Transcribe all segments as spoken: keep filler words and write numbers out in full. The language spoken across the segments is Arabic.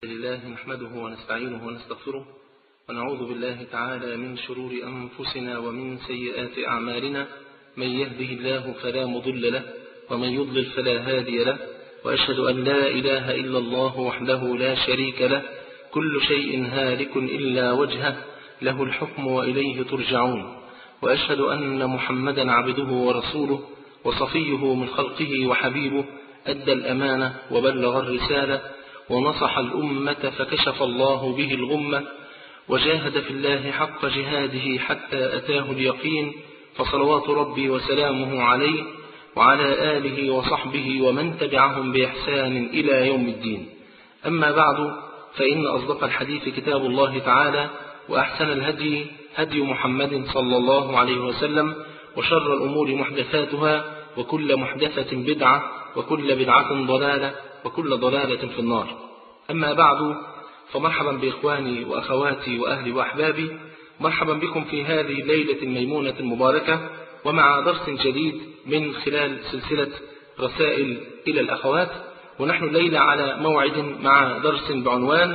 لله نحمده ونستعينه ونستغفره ونعوذ بالله تعالى من شرور أنفسنا ومن سيئات أعمالنا. من يهده الله فلا مضل له ومن يضلل فلا هادي له، وأشهد أن لا إله إلا الله وحده لا شريك له، كل شيء هالك إلا وجهه، له الحكم وإليه ترجعون. وأشهد أن محمدا عبده ورسوله وصفيه من خلقه وحبيبه، أدى الأمانة وبلغ الرسالة ونصح الأمة فكشف الله به الغمة، وجاهد في الله حق جهاده حتى أتاه اليقين، فصلوات ربي وسلامه عليه وعلى آله وصحبه ومن تبعهم بإحسان إلى يوم الدين. أما بعد، فإن أصدق الحديث كتاب الله تعالى، وأحسن الهدي هدي محمد صلى الله عليه وسلم، وشر الأمور محدثاتها، وكل محدثة بدعة، وكل بدعة ضلالة، وكل ضلالة في النار. أما بعد، فمرحبا بإخواني وأخواتي وأهلي وأحبابي، مرحبا بكم في هذه الليلة الميمونة المباركة، ومع درس جديد من خلال سلسلة رسائل إلى الأخوات. ونحن الليلة على موعد مع درس بعنوان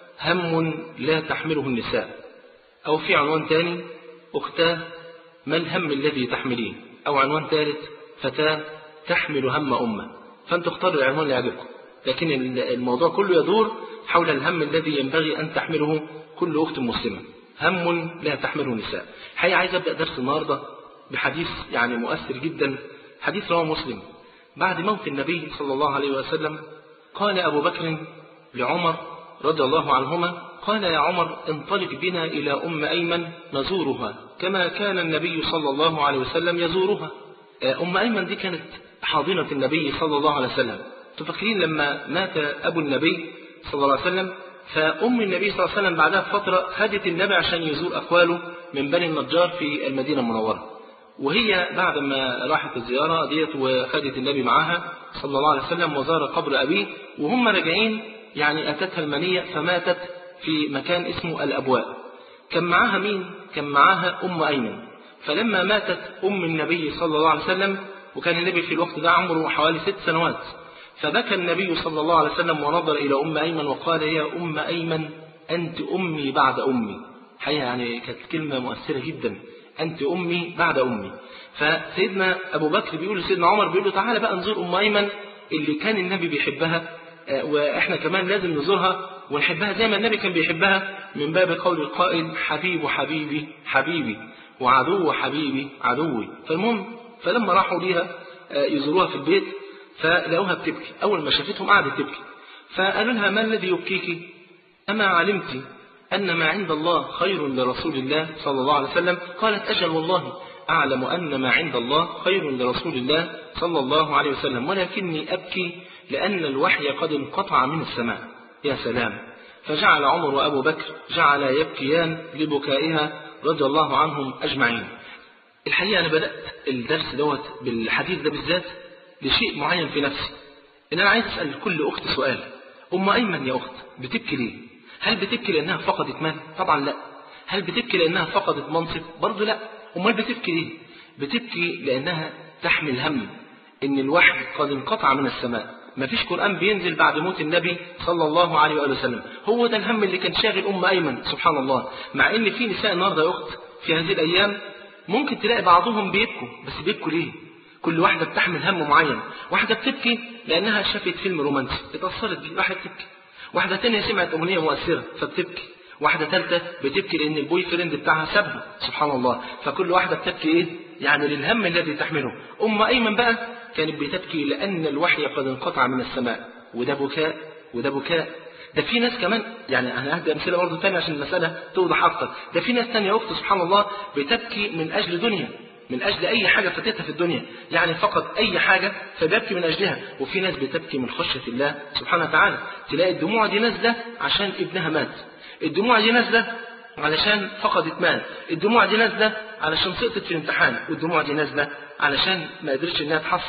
هم لا تحمله النساء، أو في عنوان ثاني أختاه ما الهم الذي تحملين، أو عنوان ثالث فتاة تحمل هم أمة. فأنتوا اختاروا العنوان اللي يعجبكم، لكن الموضوع كله يدور حول الهم الذي ينبغي أن تحمله كل أخت مسلمة، هم لا تحمله النساء. حقيقة عايز أبدأ درس النهاردة بحديث يعني مؤثر جدا، حديث رواه مسلم. بعد موت النبي صلى الله عليه وسلم قال أبو بكر لعمر رضي الله عنهما، قال يا عمر انطلق بنا إلى أم أيمن نزورها كما كان النبي صلى الله عليه وسلم يزورها. أم أيمن دي كانت حاضنة النبي صلى الله عليه وسلم. تفكرين لما مات أبو النبي صلى الله عليه وسلم، فأم النبي صلى الله عليه وسلم بعدها بفترة خدت النبي عشان يزور أخواله من بني النجار في المدينة المنورة. وهي بعد ما راحت الزيارة ديت وخدت النبي معها صلى الله عليه وسلم وزار قبر أبيه، وهم راجعين يعني أتتها المنية فماتت في مكان اسمه الأبواء. كان معاها مين؟ كان معاها أم أيمن. فلما ماتت أم النبي صلى الله عليه وسلم، وكان النبي في الوقت ده عمره حوالي ست سنوات، فبكى النبي صلى الله عليه وسلم ونظر إلى أم أيمن وقال يا أم أيمن أنت أمي بعد أمي. حقيقة يعني كانت كلمة مؤثرة جدا، أنت أمي بعد أمي. فسيدنا أبو بكر بيقول لسيدنا عمر، بيقول له تعالى بقى نزور أم أيمن اللي كان النبي بيحبها، وإحنا كمان لازم نزورها ونحبها زي ما النبي كان بيحبها، من باب قول القائل حبيب حبيبي حبيبي وعدو حبيبي عدوي. فالمهم فلما راحوا ليها يزوروها في البيت فلقوها بتبكي. أول ما شافتهم قعدت تبكي، فقالوا لها ما الذي يبكيك؟ أما علمت أن ما عند الله خير لرسول الله صلى الله عليه وسلم؟ قالت أجل والله أعلم أن ما عند الله خير لرسول الله صلى الله عليه وسلم، ولكني أبكي لأن الوحي قد انقطع من السماء. يا سلام. فجعل عمر وأبو بكر جعل يبكيان لبكائها رضي الله عنهم أجمعين. الحقيقة أنا بدأت الدرس دوت بالحديث ده بالذات لشيء معين في نفسي، إن أنا عايز أسأل كل أخت سؤال. أم أيمن يا أخت بتبكي ليه؟ هل بتبكي لأنها فقدت مال؟ طبعا لا. هل بتبكي لأنها فقدت منصب؟ برضو لا. أمال بتبكي ليه؟ بتبكي لأنها تحمل هم إن الوحي قد انقطع من السماء، ما فيش قرآن بينزل بعد موت النبي صلى الله عليه وآله وسلم. هو ده الهم اللي كان شاغل أم أيمن. سبحان الله. مع إن في نساء النهارده يا أخت في هذه الأيام ممكن تلاقي بعضهم بيبكوا، بس بيبكوا ليه؟ كل واحدة بتحمل هم معين. واحدة بتبكي لأنها شافت فيلم رومانسي اتأثرت بيه، واحدة بتبكي. واحدة تانية سمعت أغنية مؤثرة فبتبكي. واحدة ثالثة بتبكي لأن البوي فريند بتاعها سابها. سبحان الله. فكل واحدة بتبكي إيه؟ يعني للهم الذي تحمله. أم أيمن بقى كانت بتبكي لأن الوحي قد انقطع من السماء، وده بكاء وده بكاء. ده في ناس كمان، يعني أنا هدي أمثلة برضه تانية عشان المسألة توضح أكتر. ده في ناس تانية أخت سبحان الله بتبكي من أجل دنيا، من أجل أي حاجة فاتتها في الدنيا، يعني فقط أي حاجة فبيبكي من أجلها. وفي ناس بتبكي من خشية الله سبحانه وتعالى. تلاقي الدموع دي نازلة عشان ابنها مات، الدموع دي نازلة علشان فقدت مال، الدموع دي نازلة علشان سقطت في الامتحان، والدموع دي نازلة علشان ما قدرتش انها تحصل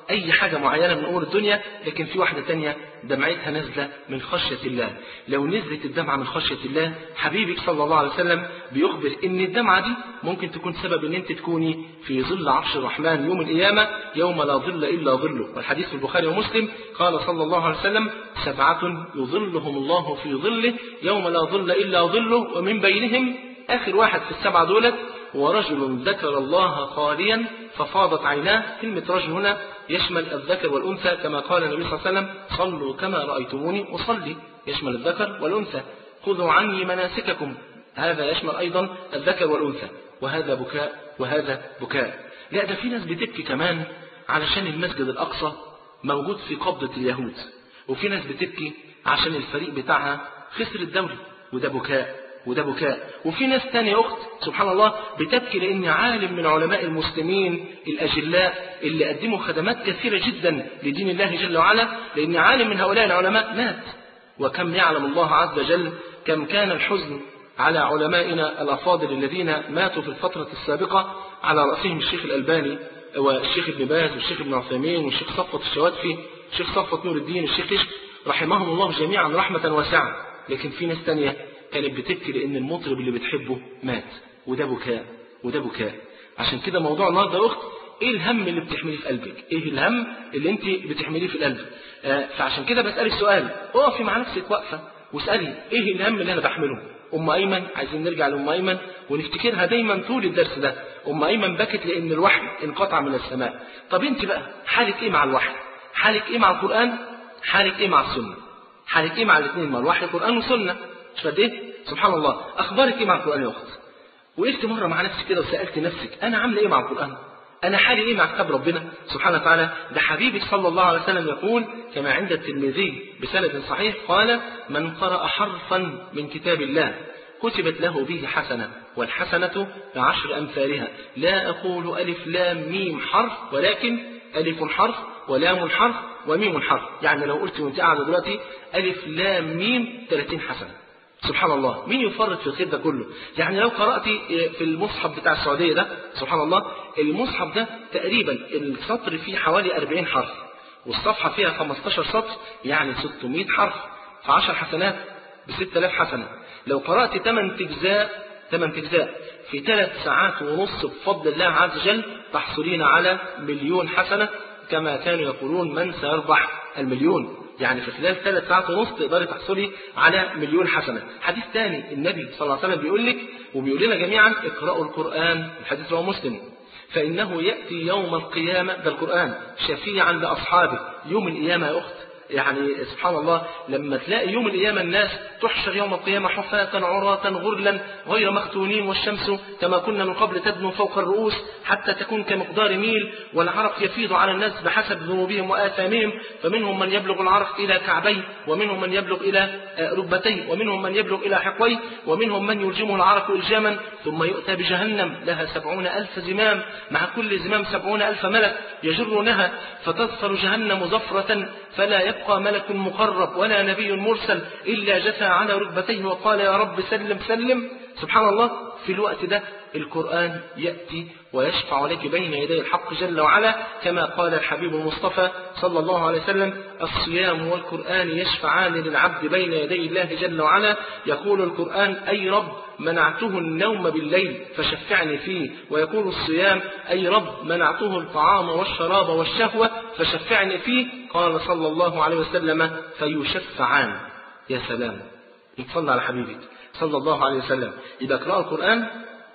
أي حاجة معينة من أمور الدنيا، لكن في واحدة تانية دمعتها نازلة من خشية الله. لو نزلت الدمعة من خشية الله، حبيبك صلى الله عليه وسلم بيخبر إن الدمعة دي ممكن تكون سبب إن أنت تكوني في ظل عرش الرحمن يوم القيامة يوم لا ظل إلا ظله. والحديث في البخاري ومسلم قال صلى الله عليه وسلم: سبعة يظلهم الله في ظله يوم لا ظل إلا ظله، ومن بينهم آخر واحد في السبعة دولت ورجل ذكر الله خاليا ففاضت عيناه. كلمة رجل هنا يشمل الذكر والأنثى، كما قال النبي صلى الله عليه وسلم: صلوا كما رأيتموني أصلي، يشمل الذكر والأنثى. خذوا عني مناسككم، هذا يشمل أيضا الذكر والأنثى. وهذا بكاء وهذا بكاء. لا، ده في ناس بتبكي كمان علشان المسجد الأقصى موجود في قبضة اليهود، وفي ناس بتبكي عشان الفريق بتاعها خسر الدوري، وده بكاء وده بكاء. وفي ناس تانية أخت سبحان الله بتبكي لأن عالم من علماء المسلمين الأجلاء اللي قدموا خدمات كثيرة جدا لدين الله جل وعلا، لأن عالم من هؤلاء العلماء مات. وكم يعلم الله عز وجل كم كان الحزن على علمائنا الأفاضل الذين ماتوا في الفترة السابقة، على رأسهم الشيخ الألباني والشيخ ابن باز والشيخ ابن عثيمين والشيخ صفوت الشواتفي والشيخ صفوت نور الدين والشيخ كشك، رحمهم الله جميعا رحمة واسعة. لكن في ناس تانية كانت بتبكي لأن المطرب اللي بتحبه مات، وده بكاء وده بكاء. عشان كده موضوع النهارده يا أخت، إيه الهم اللي بتحمليه في قلبك؟ إيه الهم اللي أنت بتحمليه في القلب؟ آه فعشان كده بسألك سؤال، اقفي مع نفسك وقفة واسألي إيه الهم اللي أنا بحمله؟ أم أيمن، عايزين نرجع لأم أيمن ونفتكرها دايما طول الدرس ده. أم أيمن بكت لأن الوحي انقطع من السماء. طب أنت بقى حالك إيه مع الوحي؟ حالك إيه مع القرآن؟ حالك إيه مع السنة؟ حالك إيه مع الاثنين، مع الوحي القرآن والسنة؟ مش قد إيه؟ سبحان الله. أخبارك إيه مع القرآن يا أخت؟ وقفت مرة مع نفسك كده وسألت نفسك أنا عاملة إيه مع القرآن؟ أنا حالي إيه مع كتاب ربنا سبحانه وتعالى؟ ده حبيبك صلى الله عليه وسلم يقول كما عند الترمذي بسند صحيح قال: من قرأ حرفا من كتاب الله كتبت له به حسنة، والحسنة بعشر أمثالها. لا أقول ألف لام ميم حرف، ولكن ألف حرف ولام حرف وميم حرف. يعني لو قلت وانت قاعدة دلوقتي ألف لام ميم ثلاثين حسنة. سبحان الله، مين يفرط في الخير ده كله؟ يعني لو قرأت في المصحف بتاع السعودية ده سبحان الله، المصحف ده تقريبا السطر فيه حوالي أربعين حرف، والصفحة فيها خمستاشر سطر، يعني ستمائة حرف، في عشر حسنات بستة آلاف حسنة. لو قرأت ثمان أجزاء ثمان أجزاء في ثلاث ساعات ونص بفضل الله عز وجل تحصلين على مليون حسنة، كما كانوا يقولون من سيربح المليون. يعني في خلال ثلاث ساعات ونص تقدري تحصلي على مليون حسنة. حديث ثاني النبي صلى الله عليه وسلم بيقول لك وبيقول لنا جميعا: اقرأوا القرآن، الحديث رواه مسلم، فإنه يأتي يوم القيامة، ده القرآن، شفيعا لأصحابه يوم القيامة يا أخت. يعني سبحان الله لما تلاقي يوم القيامة الناس تحشر يوم القيامة حفاة عراة غرلا غير مختونين، والشمس كما كنا من قبل تدنو فوق الرؤوس حتى تكون كمقدار ميل، والعرق يفيض على الناس بحسب ذنوبهم وآثامهم، فمنهم من يبلغ العرق إلى كعبيه، ومنهم من يبلغ إلى ركبتيه، ومنهم من يبلغ إلى حقويه، ومنهم من يلجمه العرق إلجاما، ثم يؤتى بجهنم لها سبعون ألف زمام، مع كل زمام سبعون ألف ملك يجرونها، فتظفر جهنم زفرة فلا يبقى ملك مقرب ولا نبي مرسل إلا جثى على ركبتيه وقال: يا رب سلم سلم. سبحان الله، في الوقت ده القرآن يأتي ويشفع لك بين يدي الحق جل وعلا، كما قال الحبيب المصطفى صلى الله عليه وسلم: الصيام والقرآن يشفعان للعبد بين يدي الله جل وعلا. يقول القرآن: أي رب منعته النوم بالليل فشفعني فيه، ويقول الصيام: أي رب منعته الطعام والشراب والشهوة فشفعني فيه. قال صلى الله عليه وسلم: فيشفعان. يا سلام، يتصلى على حبيبك صلى الله عليه وسلم. إذا قرأ القرآن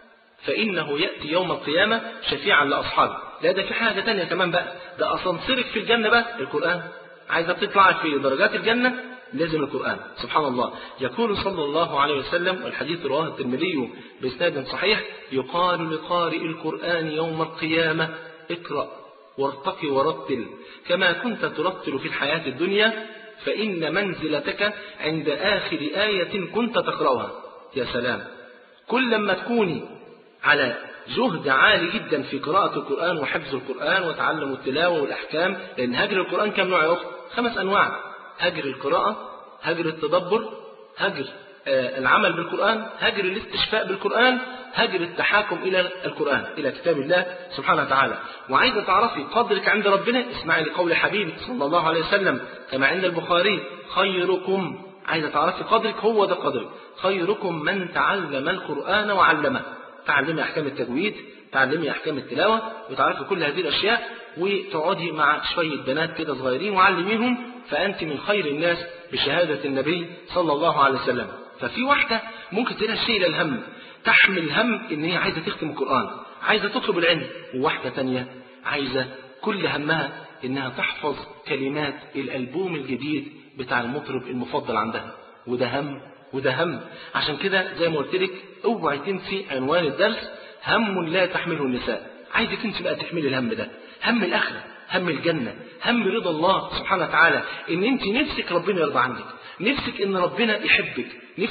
فإنه يأتي يوم القيامة شفيعا لأصحابه. لا، ده في حاجة تانية كمان بقى، ده أسانسيرك في الجنة بقى القرآن. عايزة تطلع في درجات الجنة لازم القرآن. سبحان الله، يقول صلى الله عليه وسلم، والحديث رواه الترمذي بإسناد صحيح: يقال لقارئ القرآن يوم القيامة: اقرأ وارتقي ورتل كما كنت ترتل في الحياة الدنيا، فإن منزلتك عند آخر آية كنت تقرأها. يا سلام، كل لما تكوني على جهد عالي جدا في قراءة القرآن وحفظ القرآن وتعلم التلاوة والأحكام، لأن هجر القرآن كم نوع يا أخت؟ خمس أنواع: هجر القراءة، هجر التدبر، هجر العمل بالقرآن، هجر الاستشفاء بالقرآن، هجر التحاكم إلى القرآن، إلى كتاب الله سبحانه وتعالى. وعايزة تعرفي قدرك عند ربنا، اسمعي لقول حبيبك صلى الله عليه وسلم كما عند البخاري: خيركم، عايزة تعرفي قدرك، هو ده قدرك، خيركم من تعلم القرآن وعلمه. تعلمي أحكام التجويد، تعلمي أحكام التلاوة، وتعرفي كل هذه الأشياء، وتقعدي مع شوية بنات كده صغيرين وعلميهم، فأنت من خير الناس بشهادة النبي صلى الله عليه وسلم. ففي واحدة ممكن تلاقي شيء للهم، تحمل هم إن هي عايزة تختم القرآن، عايزة تطلب العلم، وواحدة تانية عايزة كل همها إنها تحفظ كلمات الألبوم الجديد بتاع المطرب المفضل عندها، وده هم وده هم. عشان كده زي ما قلت لك اوعي تنسي عنوان الدرس: هم لا تحمله النساء. عايزك انت بقى تحملي الهم ده، هم الآخرة، هم الجنة، هم رضا الله سبحانه وتعالى، ان انت نفسك ربنا يرضى عنك، نفسك ان ربنا يحبك،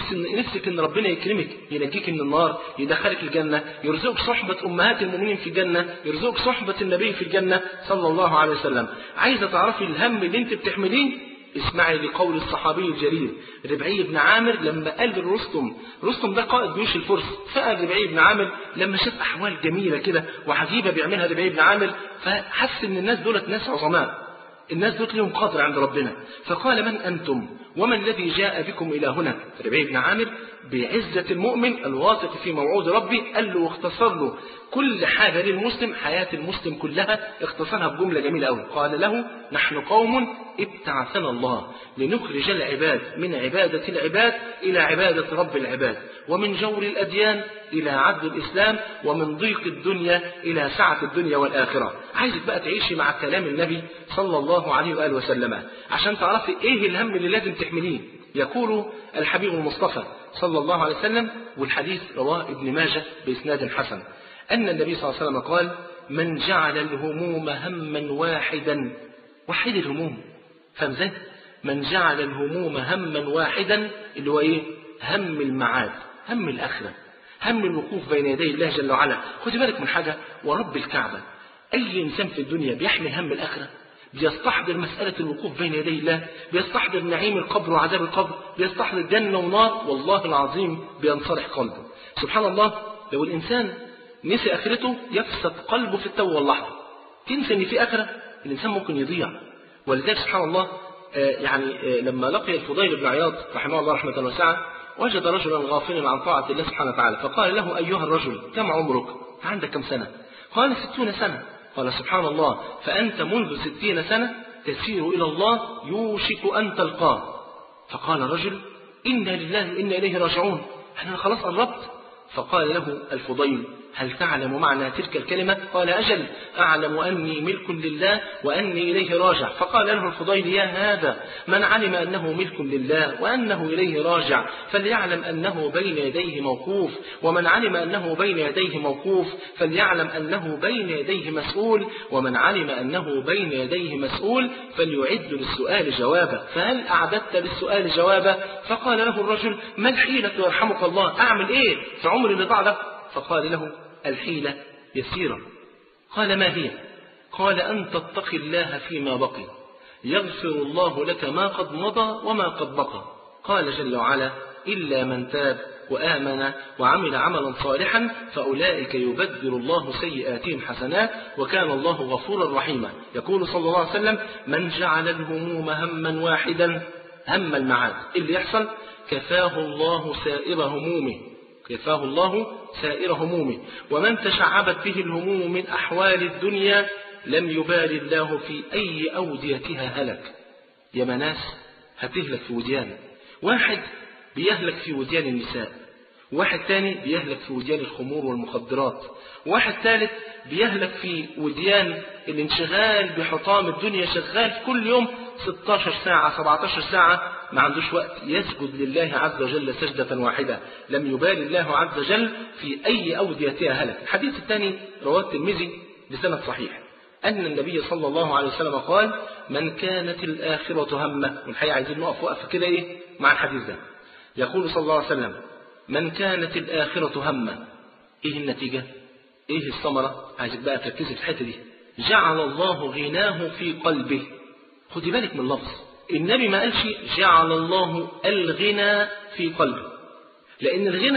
نفسك ان ربنا يكرمك، ينجيك من النار، يدخلك الجنة، يرزقك صحبة امهات المؤمنين في الجنة، يرزقك صحبة النبي في الجنة صلى الله عليه وسلم. عايزة تعرفي الهم اللي انت بتحمليه؟ اسمعي لقول الصحابي الجليل ربعي بن عامر لما قال لرستم، رستم ده قائد جيوش الفرس، سأل ربعي بن عامر لما شاف أحوال جميلة كده وعجيبة بيعملها ربعي بن عامر، فحس إن الناس دولت ناس عظماء، الناس دول لهم قدر عند ربنا، فقال: من أنتم وما الذي جاء بكم إلى هنا؟ ربعي بن عامر بعزة المؤمن الواثق في موعود ربي قال له واختصر له كل حاجة للمسلم، حياة المسلم كلها اختصرها بجملة جميلة أوي. قال له: نحن قوم ابتعثنا الله لنخرج العباد من عبادة العباد إلى عبادة رب العباد، ومن جور الأديان إلى عدل الإسلام، ومن ضيق الدنيا إلى سعة الدنيا والآخرة. عايزك بقى تعيشي مع كلام النبي صلى الله عليه وآله وسلم عشان تعرفي إيه الهم اللي لازم تحمليه. يقول الحبيب المصطفى صلى الله عليه وسلم، والحديث رواه ابن ماجه بإسناد حسن، أن النبي صلى الله عليه وسلم قال: من جعل الهموم هما واحدا، وحد الهموم، فاهم ازاي؟ من جعل الهموم هما واحدا، اللي هو ايه؟ هم المعاد، هم الآخرة، هم الوقوف بين يدي الله جل وعلا. خدي بالك من حاجة، ورب الكعبة أي إنسان في الدنيا بيحمل هم الآخرة، بيستحضر مسألة الوقوف بين يدي الله، بيستحضر نعيم القبر وعذاب القبر، بيستحضر جنة ونار، والله العظيم بينصرح قلبه. سبحان الله، لو الإنسان نسي آخرته يفسد قلبه في التو واللحظة. تنسى إن في آخرة الإنسان ممكن يضيع. ولذلك سبحان الله آه يعني آه لما لقي الفضيل بن عياض رحمه الله رحمة واسعة وجد رجلا غافلا عن طاعة الله سبحانه وتعالى، فقال له: أيها الرجل كم عمرك؟ عندك كم سنة؟ قال: ستون سنة. قال: سبحان الله، فأنت منذ ستين سنة تسير إلى الله يوشك أن تلقاه. فقال الرجل: إنا لله وإنا إليه راجعون، احنا خلاص قربت. فقال له الفضيل: هل تعلم معنى تلك الكلمة؟ قال: أجل، أعلم أني ملك لله وأني إليه راجع. فقال له الفضيل: يا هذا، من علم أنه ملك لله وأنه إليه راجع فليعلم أنه بين يديه موقوف، ومن علم أنه بين يديه موقوف فليعلم أنه بين يديه مسؤول، ومن علم أنه بين يديه مسؤول فليعد للسؤال جوابا، فهل أعددت للسؤال جوابا؟ فقال له الرجل: ما الحيلة يرحمك الله؟ أعمل إيه في عمري اللي ضاع ده؟ فقال له: الحيلة يسيرة. قال: ما هي؟ قال: أن تتقي الله فيما بقي يغفر الله لك ما قد مضى وما قد بقى. قال جل وعلا: إلا من تاب وآمن وعمل عملا صالحا فأولئك يبدل الله سيئاتهم حسنات وكان الله غفورا رحيما. يقول صلى الله عليه وسلم: من جعل الهموم هما واحدا، هم المعاد، اللي يحصل كفاه الله سائر همومه، كفاه الله سائر همومه. ومن تشعبت به الهموم من أحوال الدنيا لم يبال الله في أي أوديتها هلك. يا مناس هتهلك في وديان، واحد بيهلك في وديان النساء، واحد تاني بيهلك في وديان الخمور والمخدرات، واحد ثالث بيهلك في وديان الانشغال بحطام الدنيا، شغال كل يوم ستة عشر ساعة سبعة عشر ساعة، ما عندوش وقت يسجد لله عز وجل سجدة واحدة. لم يبال الله عز وجل في أي أوديتها هلك. الحديث الثاني رواه الترمذي بسند صحيح أن النبي صلى الله عليه وسلم قال: من كانت الآخرة همه. والحقيقة عايزين نقف وقف كده إيه مع الحديث ده. يقول صلى الله عليه وسلم: من كانت الآخرة همه. إيه النتيجة؟ إيه الثمرة؟ عايزك بقى تركزي في الحتة دي. جعل الله غناه في قلبه. خدي بالك من اللفظ، النبي ما قالش جعل الله الغنى في قلبه، لأن الغنى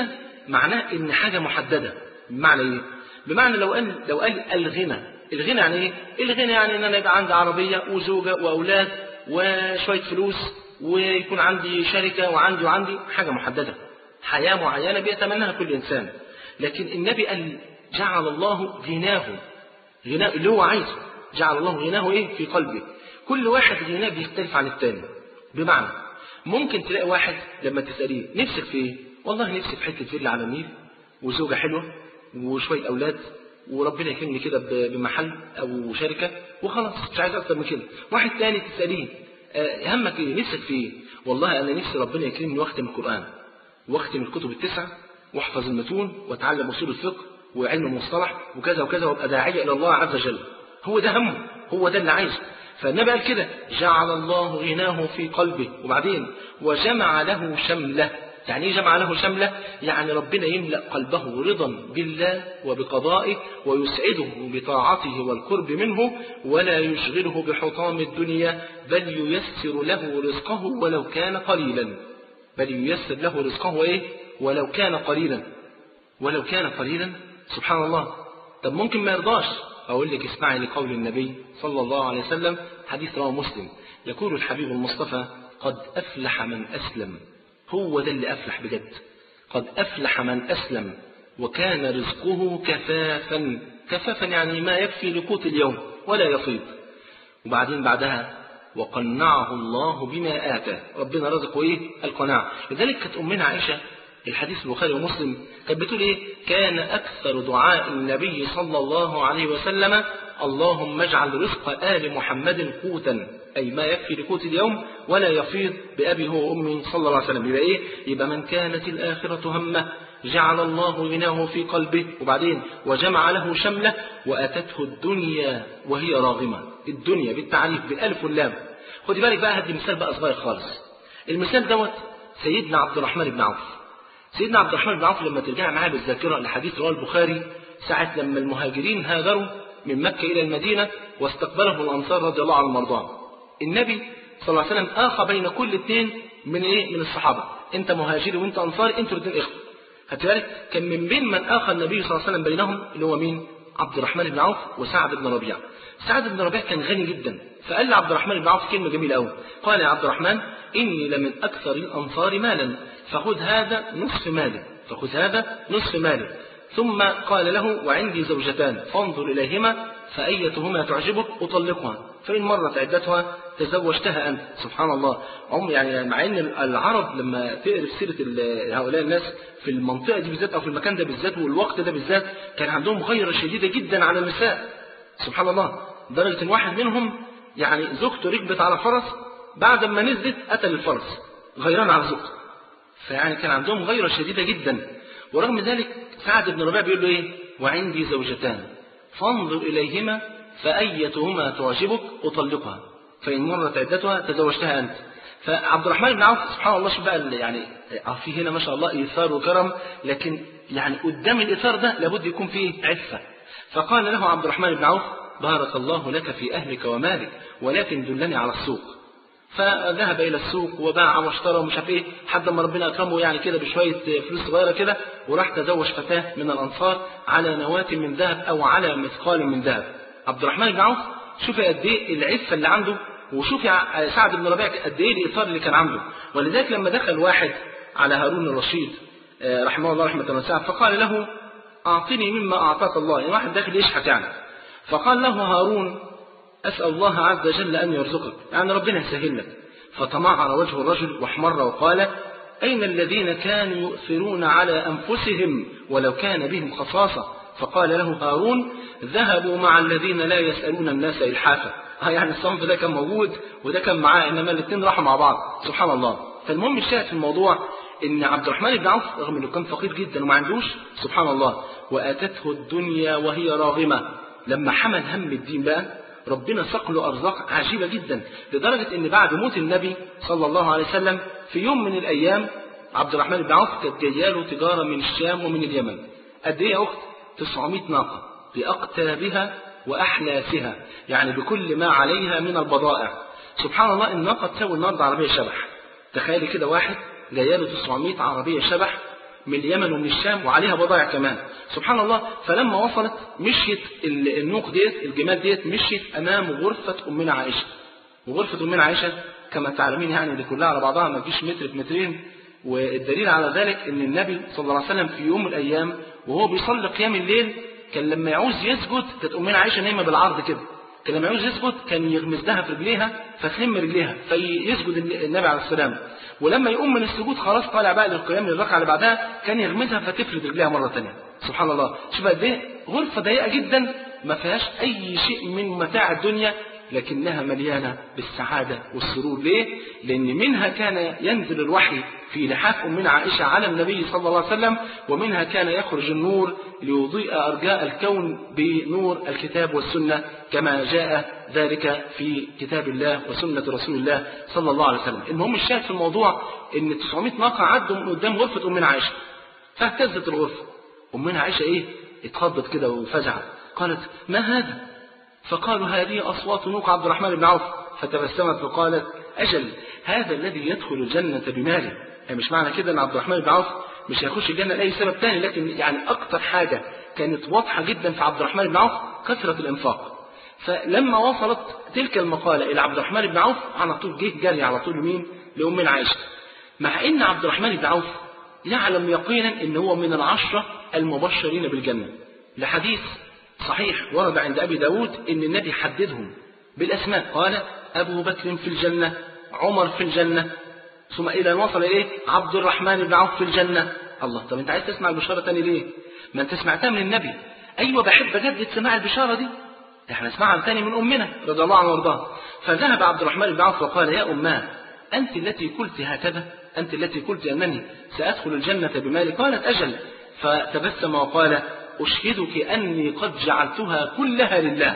معناه إن حاجة محددة. بمعنى إيه؟ بمعنى لو قال لو قال الغنى، الغنى يعني إيه؟ الغنى يعني إن أنا يبقى عندي عربية وزوجة وأولاد وشوية فلوس ويكون عندي شركة وعندي وعندي حاجة محددة، حياة معينة بيتمناها كل إنسان. لكن النبي قال جعل الله غناه، غناه اللي هو عايزه، جعل الله غناه إيه؟ في قلبه. كل واحد غناه بيختلف عن الثاني. بمعنى ممكن تلاقي واحد لما تسأليه نفسك في إيه؟ والله نفسي في حتة فيلا على النيل وزوجة حلوة وشوية أولاد وربنا يكرمني كده بمحل أو شركة وخلاص، مش عايز أكتر من كده. واحد تاني تسأليه همك إيه؟ نفسك في إيه؟ والله أنا نفسي ربنا يكرمني واختم القرآن واختم الكتب التسعة واحفظ المتون واتعلم أصول الفقه وعلم المصطلح وكذا وكذا وابقى داعية إلى الله عز وجل. هو ده همه، هو ده اللي عايزه. فالنبي قال كده جعل الله غناه في قلبه. وبعدين وجمع له شمله. يعني ايه جمع له شمله؟ يعني ربنا يملأ قلبه رضا بالله وبقضائه ويسعده بطاعته والقرب منه ولا يشغله بحطام الدنيا، بل ييسر له رزقه ولو كان قليلا. بل ييسر له رزقه ايه؟ ولو كان قليلا. ولو كان قليلا سبحان الله. طب ممكن ما يرضاش. أقول لك اسمعي لقول النبي صلى الله عليه وسلم، حديث رواه مسلم، يقول الحبيب المصطفى قد أفلح من أسلم. هو ده اللي أفلح بجد. قد أفلح من أسلم وكان رزقه كفافا. كفافا يعني ما يكفي لقوت اليوم ولا يفيض. وبعدين بعدها وقنعه الله بما آتاه. ربنا رزقه إيه؟ القناعة. لذلك كانت أمنا عائشة الحديث البخاري ومسلم كانت بتقول إيه؟ كان أكثر دعاء النبي صلى الله عليه وسلم اللهم اجعل رزق آل محمد قوتا، أي ما يكفي لقوت اليوم ولا يفيض بأبي هو وأمي صلى الله عليه وسلم. يبقى إيه؟ يبقى من كانت الآخرة همه جعل الله غناه في قلبه. وبعدين وجمع له شمله وأتته الدنيا وهي راغمة. الدنيا بالتعريف بالألف واللام. خدي بالك بقى، هدي مثال بقى صغير خالص. المثال دوت سيدنا عبد الرحمن بن عوف. سيدنا عبد الرحمن بن عوف لما ترجع معاه بالذاكرة لحديث رواه البخاري ساعة لما المهاجرين هاجروا من مكة إلى المدينة واستقبلهم الأنصار رضي الله عنهم وارضاهم، النبي صلى الله عليه وسلم آخى بين كل اثنين من إيه؟ من الصحابة. أنت مهاجري وأنت أنصاري، أنتوا الاثنين إخوة. خدت بالك؟ كان من بين من آخى النبي صلى الله عليه وسلم بينهم اللي هو مين؟ عبد الرحمن بن عوف وسعد بن ربيعة. سعد بن ربيعة كان غني جدا، فقال لعبد الرحمن بن عوف كلمة جميلة قوي. قال يا عبد الرحمن إني لمن أكثر الأنصار مالا فخذ هذا نصف مالي، فخذ هذا نصف مالي. ثم قال له وعندي زوجتان فانظر إليهما فأيتهما تعجبك أطلقها، فإن مرت عدتها تزوجتها أنت. سبحان الله. هم يعني مع أن العرب لما تقرأ سيرة هؤلاء الناس في المنطقة دي بالذات أو في المكان ده بالذات والوقت ده بالذات كان عندهم غيرة شديدة جدا على النساء. سبحان الله. درجة إن واحد منهم يعني زوجته ركبت على فرس بعد ما نزلت قتل الفرس غيران على زوجته. فيعني كان عندهم غيرة شديدة جدا. ورغم ذلك سعد بن ربيعة بيقول له إيه؟ وعندي زوجتان فانظر إليهما فأيتهما تعجبك أطلقها، فإن مرت عدتها تزوجتها أنت. فعبد الرحمن بن عوف سبحان الله شوف بقى يعني في هنا ما شاء الله إيثار وكرم، لكن يعني قدام الإيثار ده لابد يكون فيه عفة. فقال له عبد الرحمن بن عوف بارك الله لك في أهلك ومالك ولكن دلني على السوق. فذهب إلى السوق وباع واشترى ومش عارف إيه حد ما ربنا أكرمه يعني كده بشوية فلوس صغيرة كده، وراح تزوج فتاة من الأنصار على نواة من ذهب أو على مثقال من ذهب. عبد الرحمن بن عوف شوف قد إيه العفة اللي عنده، وشوف سعد بن ربيعة قد إيه الإيثار اللي كان عنده. ولذلك لما دخل واحد على هارون الرشيد رحمه الله رحمة واسعة فقال له أعطني مما أعطاك الله، يعني واحد داخل يشحت يعني. فقال له هارون أسأل الله عز وجل أن يرزقك، يعني ربنا يسهل لك. فتمعر وجه الرجل واحمر وقال أين الذين كانوا يؤثرون على أنفسهم ولو كان بهم خصاصة؟ فقال له هارون ذهبوا مع الذين لا يسألون الناس إلحافا. يعني الصنف ده كان موجود وده كان معاه، إنما الاثنين راحوا مع بعض. سبحان الله. فالمهم الشاهد في الموضوع إن عبد الرحمن بن عوف رغم إنه كان فقير جدا وما عندوش سبحان الله وأتته الدنيا وهي راغمة، لما حمل هم الدين بقى ربنا ساق له أرزاق عجيبة جدا، لدرجة إن بعد موت النبي صلى الله عليه وسلم في يوم من الأيام عبد الرحمن بن عوف كانت جايه له تجارة من الشام ومن اليمن. قد إيه يا أخت؟ تسعمائة ناقة بأقتابها وأحلاسها، يعني بكل ما عليها من البضائع. سبحان الله. الناقة تساوي النهارده عربية شبح. تخيلي كده واحد جايه له تسعمائة عربية شبح من اليمن ومن الشام وعليها بضائع كمان. سبحان الله. فلما وصلت مشيت النوق ديت الجمال ديت مشيت أمام غرفة أمنا عائشة. وغرفة أمنا عائشة كما تعلمين يعني دي كلها على بعضها ما تجيش متر في مترين. والدليل على ذلك ان النبي صلى الله عليه وسلم في يوم من الايام وهو بيصلي قيام الليل كان لما يعوز يسجد كانت امنا عائشه نايمه بالعرض كده، كان لما يعوز يسجد كان يغمز لها في رجليها فتلم رجليها فيسجد النبي عليه السلام. ولما يقوم من السجود خلاص طالع بقى للقيام للركعه اللي بعدها كان يغمزها فتفرد رجليها مره ثانيه. سبحان الله. شوف قد ايه غرفه ضيقه جدا ما فيهاش اي شيء من متاع الدنيا لكنها مليانة بالسعادة والسرور. ليه؟ لأن منها كان ينزل الوحي في لحاف أمنا عائشة على النبي صلى الله عليه وسلم، ومنها كان يخرج النور ليضيء أرجاء الكون بنور الكتاب والسنة كما جاء ذلك في كتاب الله وسنة رسول الله صلى الله عليه وسلم. المهم الشاهد في الموضوع إن تسعمائة ناقة عدوا من قدام غرفة أمنا عائشة فاهتزت الغرفة. أمنا عائشة إيه؟ اتخضت كده وفزعت، قالت ما هذا؟ فقالوا هذه أصوات نوق عبد الرحمن بن عوف. فتبسمت فقالت أجل هذا الذي يدخل الجنة بماله. يعني مش معنى كده أن عبد الرحمن بن عوف مش هيخش الجنة لأي سبب تاني، لكن يعني أكتر حاجة كانت واضحة جدا في عبد الرحمن بن عوف كثرة الإنفاق. فلما وصلت تلك المقالة إلى عبد الرحمن بن عوف على طول جه جري على طول مين؟ لأمنا عائشة، مع إن عبد الرحمن بن عوف يعلم يقينا إن هو من العشرة المبشرين بالجنة، لحديث صحيح ورد عند أبي داود إن النبي حددهم بالأسماء، قال أبو بكر في الجنة، عمر في الجنة، ثم إلى أن وصل إليه عبد الرحمن بن عوف في الجنة. الله، طب أنت عايز تسمع البشارة تاني ليه؟ ما أنت سمعتها من النبي. أيوة بحب أجدد سماع البشارة دي، إحنا نسمعها تاني من أمنا رضي الله عنها وارضاها. فذهب عبد الرحمن بن عوف وقال يا أماه أنت التي قلت هكذا، أنت التي قلت أنني سأدخل الجنة بمالي؟ قالت أجل. فتبسم وقال أشهدك أني قد جعلتها كلها لله.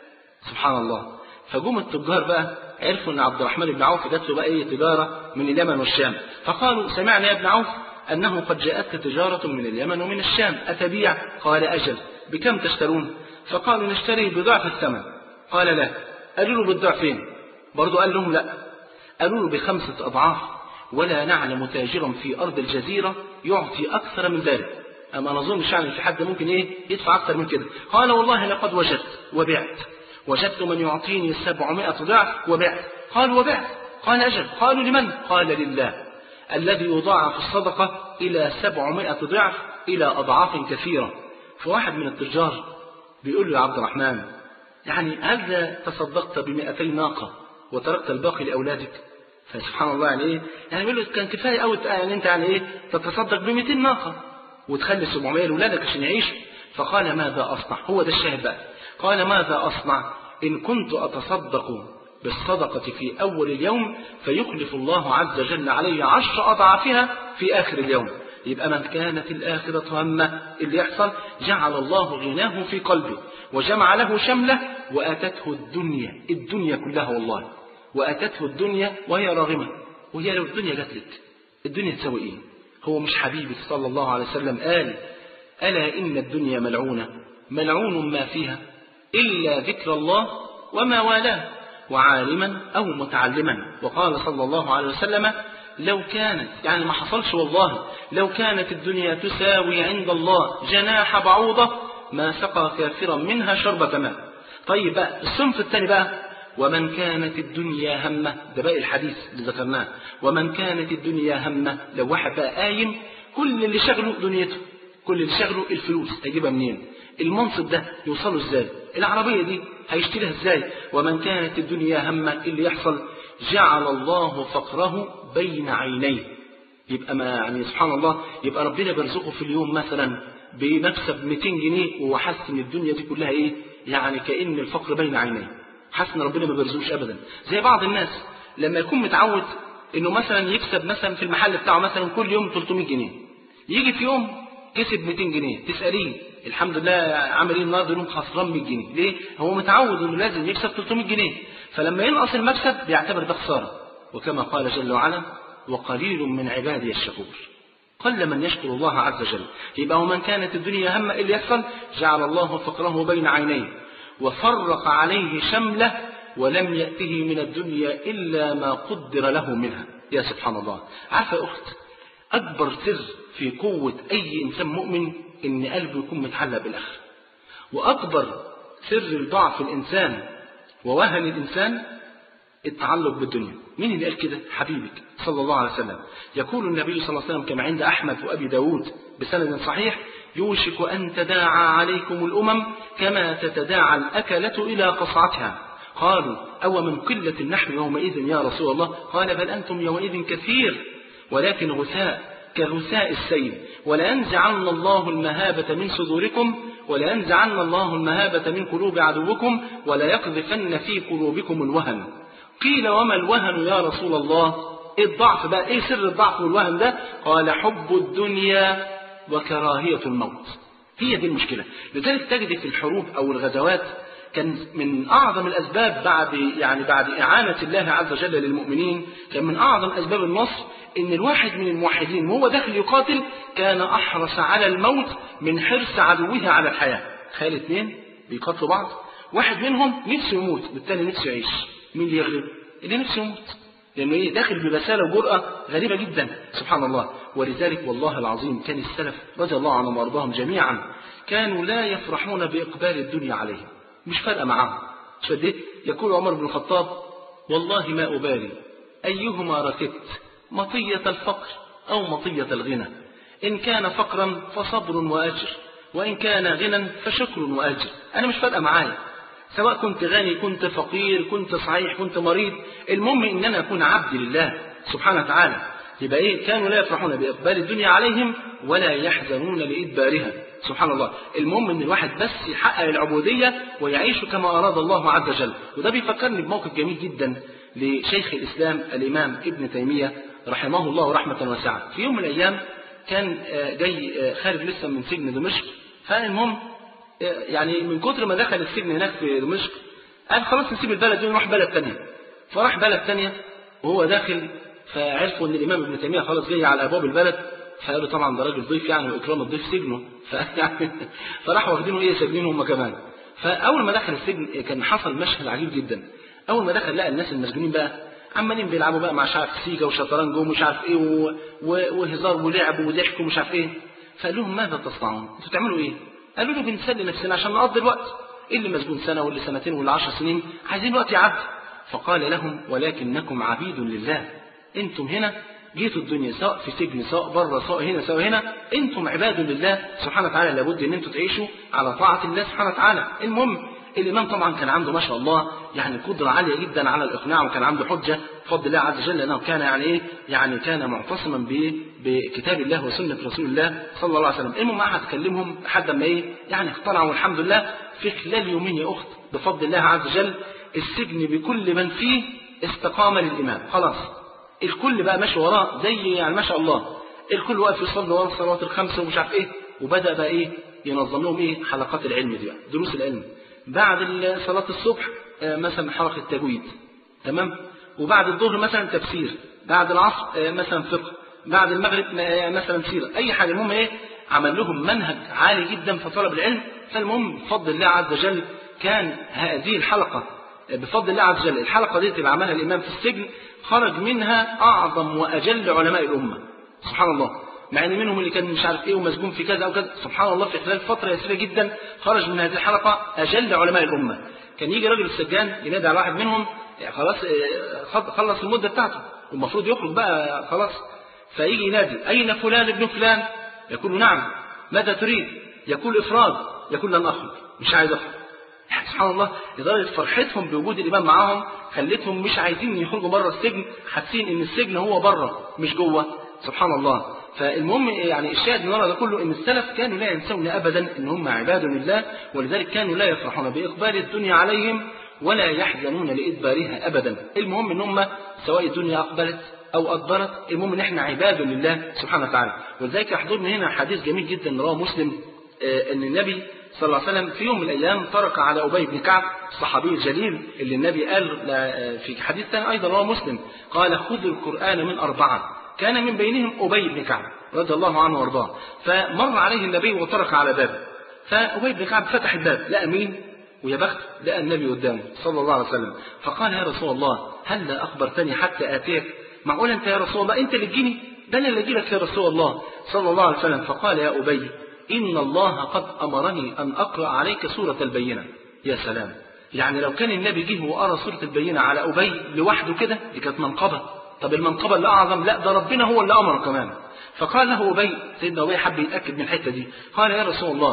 سبحان الله. فجم التجار بقى عرفوا أن عبد الرحمن بن عوف جات له بقى أي تجارة من اليمن والشام، فقالوا سمعنا يا ابن عوف أنه قد جاءتك تجارة من اليمن ومن الشام أتبيع؟ قال أجل. بكم تشترون؟ فقالوا نشتري بضعف الثمن. قال لا. قالوا له بالضعفين؟ برضو قال لهم لا. قالوا له بخمسة أضعاف، ولا نعلم تاجرا في أرض الجزيرة يعطي أكثر من ذلك. أما نظنش يعني في حد ممكن إيه يدفع أكثر من كده. قال والله لقد وجدت وبعت، وجدت من يعطيني سبعمائة ضعف وبعت. قال وبعت؟ قال أجل. قالوا لمن؟ قال لله الذي يضاعف الصدقة إلى سبعمائة ضعف إلى أضعاف كثيرة. فواحد من التجار بيقول له يا عبد الرحمن يعني هل تصدقت بمئتي ناقة وتركت الباقي لأولادك؟ فسبحان الله يعني إيه يعني بيقول له كان كفاية أوي يعني أنت يعني إيه تتصدق بمئتين ناقة وتخلي سبعمائة لأولادك عشان يعيشوا. فقال ماذا أصنع؟ هو ده الشاهد بقى. قال ماذا أصنع إن كنت أتصدق بالصدقة في أول اليوم فيخلف الله عز وجل علي عشر أضعافها في آخر اليوم. يبقى من كانت الآخرة همه اللي يحصل جعل الله غناه في قلبه وجمع له شمله وأتته الدنيا الدنيا كلها والله وأتته الدنيا وهي راغمة. وهي لو الدنيا جات لك الدنيا تسوي إيه؟ هو مش حبيبي صلى الله عليه وسلم قال ألا إن الدنيا ملعونة ملعون ما فيها إلا ذكر الله وما والاه وعالما أو متعلما. وقال صلى الله عليه وسلم لو كانت يعني ما حصلش والله لو كانت الدنيا تساوي عند الله جناح بعوضة ما سقى كافرا منها شربة ماء. طيب بقى الصنف الثاني بقى ومن كانت الدنيا همه، ده باقي الحديث اللي ذكرناه، ومن كانت الدنيا همه لو واحد بقى قايم كل اللي شغله دنيته، كل اللي شغله الفلوس هيجيبها منين، المنصب ده يوصله ازاي، العربية دي هيشتريها ازاي. ومن كانت الدنيا همه اللي يحصل جعل الله فقره بين عينيه. يبقى ما يعني سبحان الله يبقى ربنا بيرزقه في اليوم مثلا بمكسب مئتين جنيه وهو حاسس ان الدنيا دي كلها ايه يعني كأن الفقر بين عينيه، حاسس ان ربنا ما بيرزقوش ابدا. زي بعض الناس لما يكون متعود انه مثلا يكسب مثلا في المحل بتاعه مثلا كل يوم ثلاثمائة جنيه، يجي في يوم كسب مئتين جنيه تسأليه الحمد لله عامل ايه النهارده، يوم خسران مئة جنيه. ليه؟ هو متعود انه لازم يكسب ثلاثمائة جنيه، فلما ينقص المكسب بيعتبر ده خساره. وكما قال جل وعلا وقليل من عبادي الشكور، قل من يشكر الله عز وجل. يبقى ومن كانت الدنيا همه اللي يحصل جعل الله فقره بين عينيه وفرق عليه شمله ولم يأته من الدنيا إلا ما قدر له منها. يا سبحان الله. عارفة يا أخت أكبر سر في قوة أي إنسان مؤمن إن قلبه يكون متعلق بالآخرة. وأكبر سر ضعف الإنسان ووهن الإنسان التعلق بالدنيا. مين اللي قال كده؟ حبيبك صلى الله عليه وسلم. يقول النبي صلى الله عليه وسلم كما عند أحمد وأبي داود بسند صحيح: يوشك أن تداعى عليكم الأمم كما تتداعى الأكلة إلى قصعتها. قالوا: أو من قلة نحن يومئذ يا رسول الله؟ قال: بل أنتم يومئذ كثير ولكن غثاء كغثاء السيل، ولينزعن الله المهابة من صدوركم ولينزعن الله المهابة من قلوب عدوكم وليقذفن في قلوبكم الوهن. قيل: وما الوهن يا رسول الله؟ إيه الضعف بقى؟ إيه سر الضعف والوهن ده؟ قال: حب الدنيا وكراهية الموت. هي دي المشكلة. لذلك تجد في الحروب أو الغزوات كان من أعظم الأسباب بعد يعني بعد إعانة الله عز وجل للمؤمنين، كان من أعظم أسباب النصر إن الواحد من الموحدين وهو داخل يقاتل كان أحرص على الموت من حرص عدوه على الحياة. تخيل اثنين بيقاتلوا بعض، واحد منهم نفسه يموت والثاني نفسه يعيش، مين اللي يغلب؟ اللي نفسه يموت، لأنه إيه؟ داخل ببسالة وجرأة غريبة جدا سبحان الله. ولذلك والله العظيم كان السلف رضي الله عنهم وارضاهم جميعا كانوا لا يفرحون بإقبال الدنيا عليهم، مش فارقة معاهم. شديد يقول عمر بن الخطاب: والله ما أبالي أيهما ركبت، مطية الفقر أو مطية الغنى، إن كان فقرا فصبر وأجر، وإن كان غنى فشكر وأجر. أنا مش فارقة معايا، سواء كنت غني كنت فقير كنت صحيح كنت مريض، المهم إن أنا أكون عبد لله سبحانه وتعالى. يبقى إيه؟ كانوا لا يفرحون بإقبال الدنيا عليهم ولا يحزنون لإدبارها سبحان الله. المهم إن الواحد بس يحقق العبودية ويعيش كما أراد الله عز وجل. وده بيفكرني بموقف جميل جدا لشيخ الإسلام الإمام ابن تيمية رحمه الله رحمة واسعة. في يوم من الأيام كان جاي خارج لسه من سجن دمشق، فالمهم يعني من كتر ما دخل السجن هناك في دمشق قال خلاص نسيب البلد دي ونروح بلد تانية. فراح بلد تانية وهو داخل فعرفوا ان الامام ابن تيمية خلاص جاي على ابواب البلد، فقالوا طبعا ده راجل ضيف يعني واكرام الضيف سجنه، فراحوا واخدينه ايه سجنينه هم كمان. فاول ما دخل السجن كان حصل مشهد عجيب جدا. اول ما دخل لقى الناس المسجونين بقى عمالين بيلعبوا بقى مع شعب سيجا وشطرنج ومش عارف ايه و... و... وهزار ولعب وضحك ومش عارف ايه. فقال لهم ماذا تصنعون؟ انتوا بتعملوا ايه؟ قالوا له بنسلي نفسنا عشان نقضي الوقت، اللي مسجون سنه واللي سنتين واللي عشر سنين عايزين وقت يعدي. فقال لهم ولكنكم عبيد لله، انتم هنا جيتوا الدنيا سواء في سجن سواء بره سواء هنا سواء هنا، انتم عباد لله سبحانه وتعالى، لابد ان انتم تعيشوا على طاعه الله سبحانه وتعالى. المهم الامام طبعا كان عنده ما شاء الله يعني قدره عاليه جدا على الاقناع، وكان عنده حجه بفضل الله عز وجل، لانه كان يعني ايه يعني كان معتصما بكتاب الله وسنه رسول الله صلى الله عليه وسلم. المهم قعد تكلمهم لحد ما ايه يعني اقتنعوا والحمد لله. في خلال يومين يا اخت بفضل الله عز وجل السجن بكل من فيه استقام للامام، خلاص الكل بقى ماشي وراه زي يعني ما شاء الله، الكل واقف يصلي ورا الصلوات الخمسه ومش عارف ايه. وبدا بقى ايه ينظم لهم ايه حلقات العلم دي بقى، دروس العلم. بعد صلاه الصبح مثلا حلقه تجويد، تمام، وبعد الظهر مثلا تفسير، بعد العصر مثلا فقه، بعد المغرب مثلا سيره، اي حاجه. المهم ايه عمل لهم منهج عالي جدا في طلب العلم. فالمهم بفضل الله عز وجل كان هذه الحلقه بفضل الله عز وجل الحلقه دي اللي عملها الامام في السجن خرج منها اعظم واجل علماء الامه سبحان الله، مع ان منهم اللي كان مش عارف ايه ومسجون في كذا او كذا. سبحان الله في خلال فتره يسيره جدا خرج من هذه الحلقه اجل علماء الامه. كان يجي راجل السجان ينادي على واحد منهم يعني خلاص خلص المده بتاعته والمفروض يخرج بقى خلاص، فيجي ينادي اين فلان ابن فلان؟ يقول نعم. ماذا تريد؟ يقول افراد. يقول لن اخرج، مش عايز اخرج. سبحان الله لدرجه فرحتهم بوجود الامام معاهم خلتهم مش عايزين يخرجوا بره السجن، حاسين ان السجن هو بره مش جوه سبحان الله. فالمهم يعني الشاهد من ورا ده كله ان السلف كانوا لا ينسون ابدا ان هم عباد لله، ولذلك كانوا لا يفرحون باقبال الدنيا عليهم ولا يحزنون لادبارها ابدا. المهم ان هم سواء الدنيا اقبلت او ادبرت، المهم ان احنا عباد لله سبحانه وتعالى. ولذلك يحضرني هنا حديث جميل جدا رواه مسلم ان النبي صلى الله عليه وسلم في يوم من الأيام طرق على أبي بن كعب الصحابي الجليل اللي النبي قال في حديث ثاني أيضا رواه مسلم قال خذوا القرآن من أربعة، كان من بينهم أبي بن كعب رضي الله عنه وارضاه. فمر عليه النبي وطرق على بابه، فأبي بن كعب فتح الباب لقى مين؟ ويا بخت لقى النبي قدامه صلى الله عليه وسلم. فقال يا رسول الله هل لا أخبرتني حتى آتيك؟ معقول أنت يا رسول الله أنت اللي تجيني؟ ده أنا اللي أجي لك يا رسول الله صلى الله عليه وسلم. فقال يا أبي إن الله قد أمرني أن أقرأ عليك سورة البينة. يا سلام، يعني لو كان النبي جه وقرأ سورة البينة على أبي لوحده كده دي كانت منقبة. طب المنقبة اللي أعظم، لا ده ربنا هو اللي أمر كمان. فقال له أبي، سيدنا أبي حب يتأكد من الحتة دي، قال يا رسول الله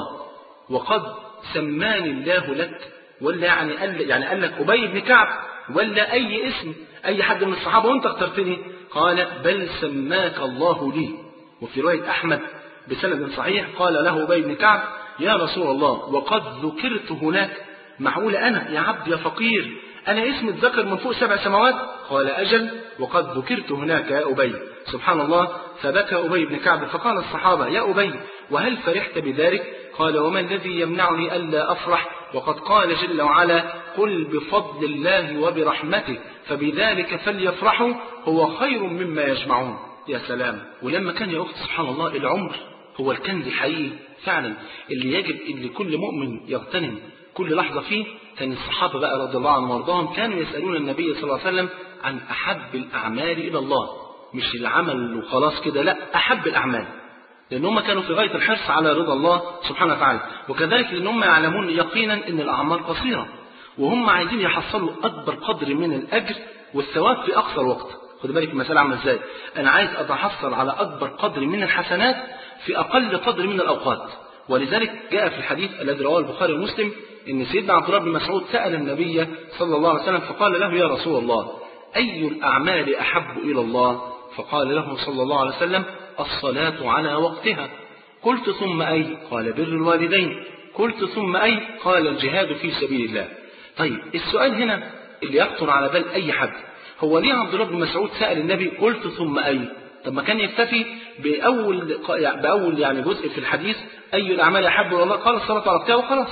وقد سماني الله لك، ولا يعني قال يعني قال لك أبي بن كعب ولا أي اسم أي حد من الصحابة وأنت اخترتني؟ قال بل سماك الله لي. وفي رواية أحمد بسند صحيح قال له أبي بن كعب يا رسول الله وقد ذكرت هناك، معقول أنا يا عبد يا فقير أنا اسمي اتذكر من فوق سبع سماوات؟ قال أجل وقد ذكرت هناك يا أبي. سبحان الله. فبكى أبي بن كعب فقال الصحابة يا أبي وهل فرحت بذلك؟ قال وما الذي يمنعني ألا أفرح وقد قال جل وعلا قل بفضل الله وبرحمته فبذلك فليفرحوا هو خير مما يجمعون. يا سلام. ولما كان يا أخت سبحان الله العمر هو الكنز الحقيقي فعلا اللي يجب اللي كل مؤمن يغتنم كل لحظة فيه، كان الصحابة بقى رضي الله عنهم وارضاهم كانوا يسألون النبي صلى الله عليه وسلم عن أحب الأعمال إلى الله، مش العمل وخلاص كده، لا أحب الأعمال، لأن هم كانوا في غاية الحرص على رضا الله سبحانه وتعالى، وكذلك لأن هم يعلمون يقينا أن الأعمار قصيرة وهم عايزين يحصلوا أكبر قدر من الأجر والثواب في أقصر وقت. خد بالك المسألة عاملة إزاي، أنا عايز أتحصل على أكبر قدر من الحسنات في أقل قدر من الأوقات. ولذلك جاء في الحديث الذي رواه البخاري ومسلم ان سيدنا عبد الله بن مسعود سأل النبي صلى الله عليه وسلم فقال له يا رسول الله أي الأعمال أحب إلى الله؟ فقال له صلى الله عليه وسلم الصلاة على وقتها. قلت ثم أي؟ قال بر الوالدين. قلت ثم أي؟ قال الجهاد في سبيل الله. طيب السؤال هنا اللي يخطر على بال أي حد، هو ليه عبد الله بن مسعود سأل النبي قلت ثم أي؟ طب ما كان يكتفي بأول بأول يعني جزء في الحديث أي الأعمال أحب إلى الله؟ قال الصلاة على وقتها وخلاص.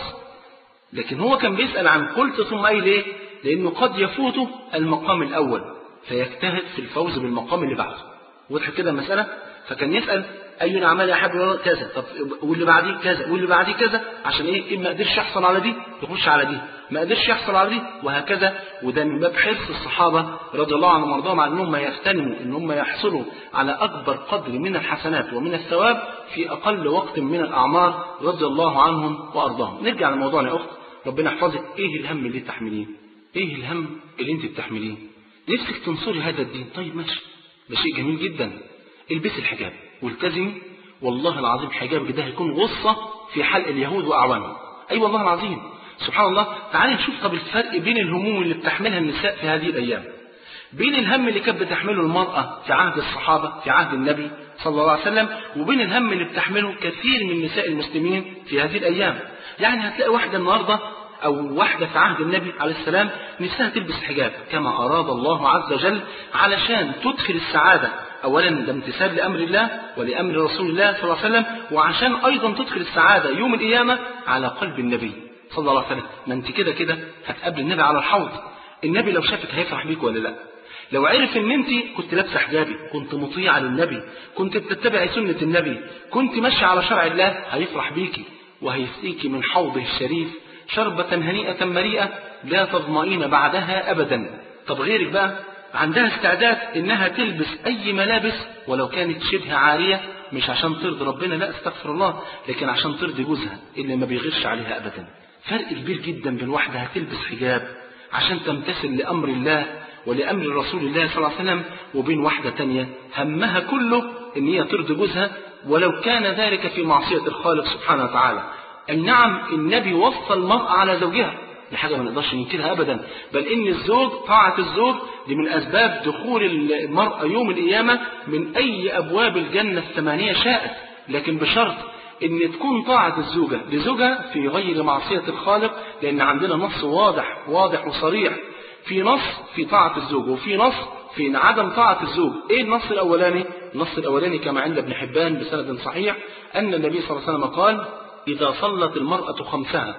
لكن هو كان بيسأل عن قلت ثم أي ليه؟ لأنه قد يفوته المقام الأول فيجتهد في الفوز بالمقام اللي بعده. وضحت كده المسألة؟ فكان يسأل أي الأعمال أحب إلى الله كذا، طب واللي بعديه كذا واللي بعديه كذا، عشان إيه؟ إما قدرش يحصل على دي يخش على دي، ما قدرش يحصل على دي، وهكذا. وده من باب حرص الصحابة رضي الله عنهم وارضاهم على أنهم يغتنموا أن هم يحصلوا على أكبر قدر من الحسنات ومن الثواب في أقل وقت من الأعمار رضي الله عنهم وارضاهم. نرجع لموضوعنا يا أخت، ربنا يحفظك. إيه الهم اللي تحمليه؟ إيه الهم اللي أنت بتحمليه؟ نفسك تنصري هذا الدين، طيب ماشي، ده شيء جميل جدا. البسي الحجاب والتزمي، والله العظيم حجابك ده هيكون غصة في حلق اليهود وأعوانهم. أي أيوة والله العظيم. سبحان الله. تعالي نشوف طب الفرق بين الهموم اللي بتحملها النساء في هذه الأيام بين الهم اللي كانت بتحمله المرأة في عهد الصحابة في عهد النبي صلى الله عليه وسلم وبين الهم اللي بتحمله كثير من نساء المسلمين في هذه الأيام. يعني هتلاقي واحدة النهاردة أو واحدة في عهد النبي عليه السلام نفسها تلبس حجاب كما أراد الله عز وجل علشان تدخل السعادة، أولا ده امتثال لأمر الله ولأمر رسول الله صلى الله عليه وسلم، وعشان أيضا تدخل السعادة يوم القيامة على قلب النبي صلى الله عليه وسلم. ما أنت كده كده هتقابل النبي على الحوض، النبي لو شافك هيفرح بيك ولا لا؟ لو عرف ان انت كنت لابسه حجابي، كنت مطيعه للنبي، كنت بتتبعي سنه النبي، كنت ماشيه على شرع الله، هيفرح بيكي وهيسقيكي من حوضه الشريف شربة هنيئة مريئة لا تظمئين بعدها أبدا. طب غيرك بقى عندها استعداد إنها تلبس أي ملابس ولو كانت شبه عارية، مش عشان ترضي ربنا، لا استغفر الله، لكن عشان ترضي جوزها اللي ما بيغيرش عليها أبدا. فرق كبير جدا بين واحدة هتلبس حجاب عشان تمتثل لأمر الله ولأمر رسول الله صلى الله عليه وسلم، وبين واحدة تانية همها كله إن هي ترضي جوزها ولو كان ذلك في معصية الخالق سبحانه وتعالى. أي نعم النبي وصى المرأة على زوجها، دي حاجة ما نقدرش ننكرها أبدا، بل إن الزوج طاعة الزوج دي من أسباب دخول المرأة يوم القيامة من أي أبواب الجنة الثمانية شاءت، لكن بشرط إن تكون طاعة الزوجة لزوجها في غير معصية الخالق، لأن عندنا نص واضح واضح وصريح، في نص في طاعة الزوج وفي نص في عدم طاعة الزوج. إيه النص الأولاني؟ النص الأولاني كما عند ابن حبان بسند صحيح أن النبي صلى الله عليه وسلم قال: إذا صلت المرأة خمسها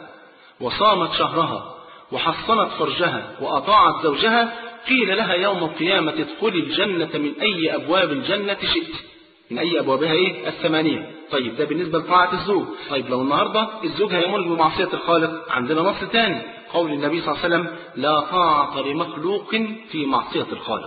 وصامت شهرها وحصنت فرجها وأطاعت زوجها قيل لها يوم القيامة ادخلي الجنة من أي أبواب الجنة شئت. من أي أبوابها إيه؟ الثمانية. طيب ده بالنسبة لطاعة الزوج. طيب لو النهاردة الزوج هيمر بمعصية الخالق، عندنا نص تاني قول النبي صلى الله عليه وسلم: لا طاعة لمخلوق في معصية الخالق.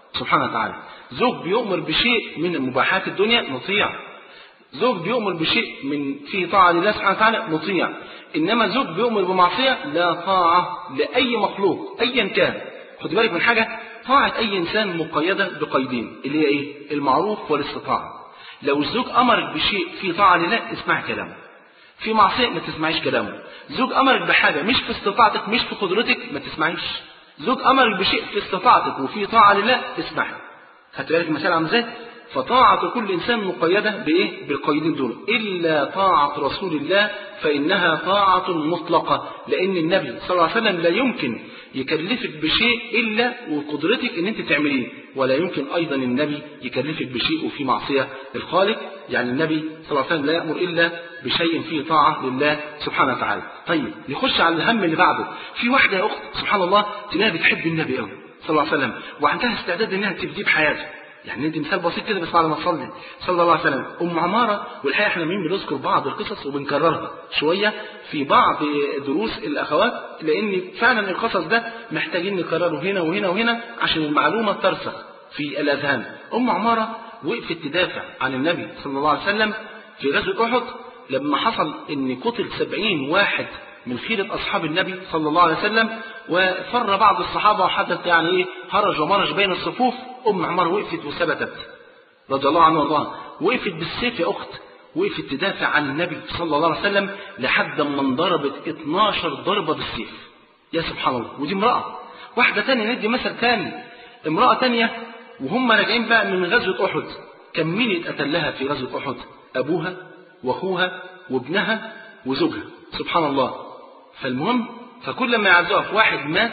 سبحانه وتعالى. زوج بيؤمر بشيء من مباحات الدنيا نطيع، زوج بيؤمر بشيء من فيه طاعة لله سبحانه وتعالى نطيع، إنما زوج بيؤمر بمعصية لا طاعة لأي مخلوق أيا كان. خد بالك من حاجة، طاعة أي إنسان مقيدة بقيدين اللي هي إيه؟ المعروف والاستطاعة. لو الزوج أمرك بشيء فيه طاعة لله اسمع كلامه، في معصية ما تسمعيش كلامه. زوج أمرك بحاجة مش في استطاعتك مش في قدرتك ما تسمعيش. زوج أمرك بشيء في استطاعتك وفي طاعة لله اسمعي. خدت بالك المثال عامل ازاي؟ فطاعة كل إنسان مقيدة بإيه؟ بالقيدين دول، إلا طاعة رسول الله فإنها طاعة مطلقة، لأن النبي صلى الله عليه وسلم لا يمكن يكلفك بشيء إلا وقدرتك إن أنت تعمليه، ولا يمكن أيضا النبي يكلفك بشيء وفي معصية الخالق. يعني النبي صلى الله عليه وسلم لا يأمر إلا بشيء فيه طاعة لله سبحانه وتعالى. طيب نخش على الهم اللي بعده. في واحدة يا أخت سبحان الله تلاقيها بتحب النبي قوي صلى الله عليه وسلم وعندها استعداد إنها تفديه بحياتها. يعني ندي مثال بسيط كده بس بعد ما تصلي صلى الله عليه وسلم. ام عماره، والحقيقه احنا مين بنذكر بعض القصص وبنكررها شويه في بعض دروس الاخوات، لان فعلا القصص ده محتاجين نكرره هنا وهنا وهنا عشان المعلومه ترسخ في الاذهان. ام عماره وقفت تدافع عن النبي صلى الله عليه وسلم في غزوه احد لما حصل ان قتل سبعين واحد من خيرة أصحاب النبي صلى الله عليه وسلم، وفر بعض الصحابة وحدث يعني إيه هرج ومرج بين الصفوف. أم عمار وقفت وثبتت رضي الله عنه وارضاها، وقفت بالسيف يا أخت، وقفت تدافع عن النبي صلى الله عليه وسلم لحد ما انضربت اتناشر ضربة بالسيف. يا سبحان الله. ودي امرأة. واحدة تانية ندي مثل تاني، امرأة تانية وهم راجعين بقى من غزوة أحد، كان مين يتقتل لها في غزوة أحد؟ أبوها وأخوها وابنها وزوجها. سبحان الله. فالمهم فكل ما يعزوها في واحد مات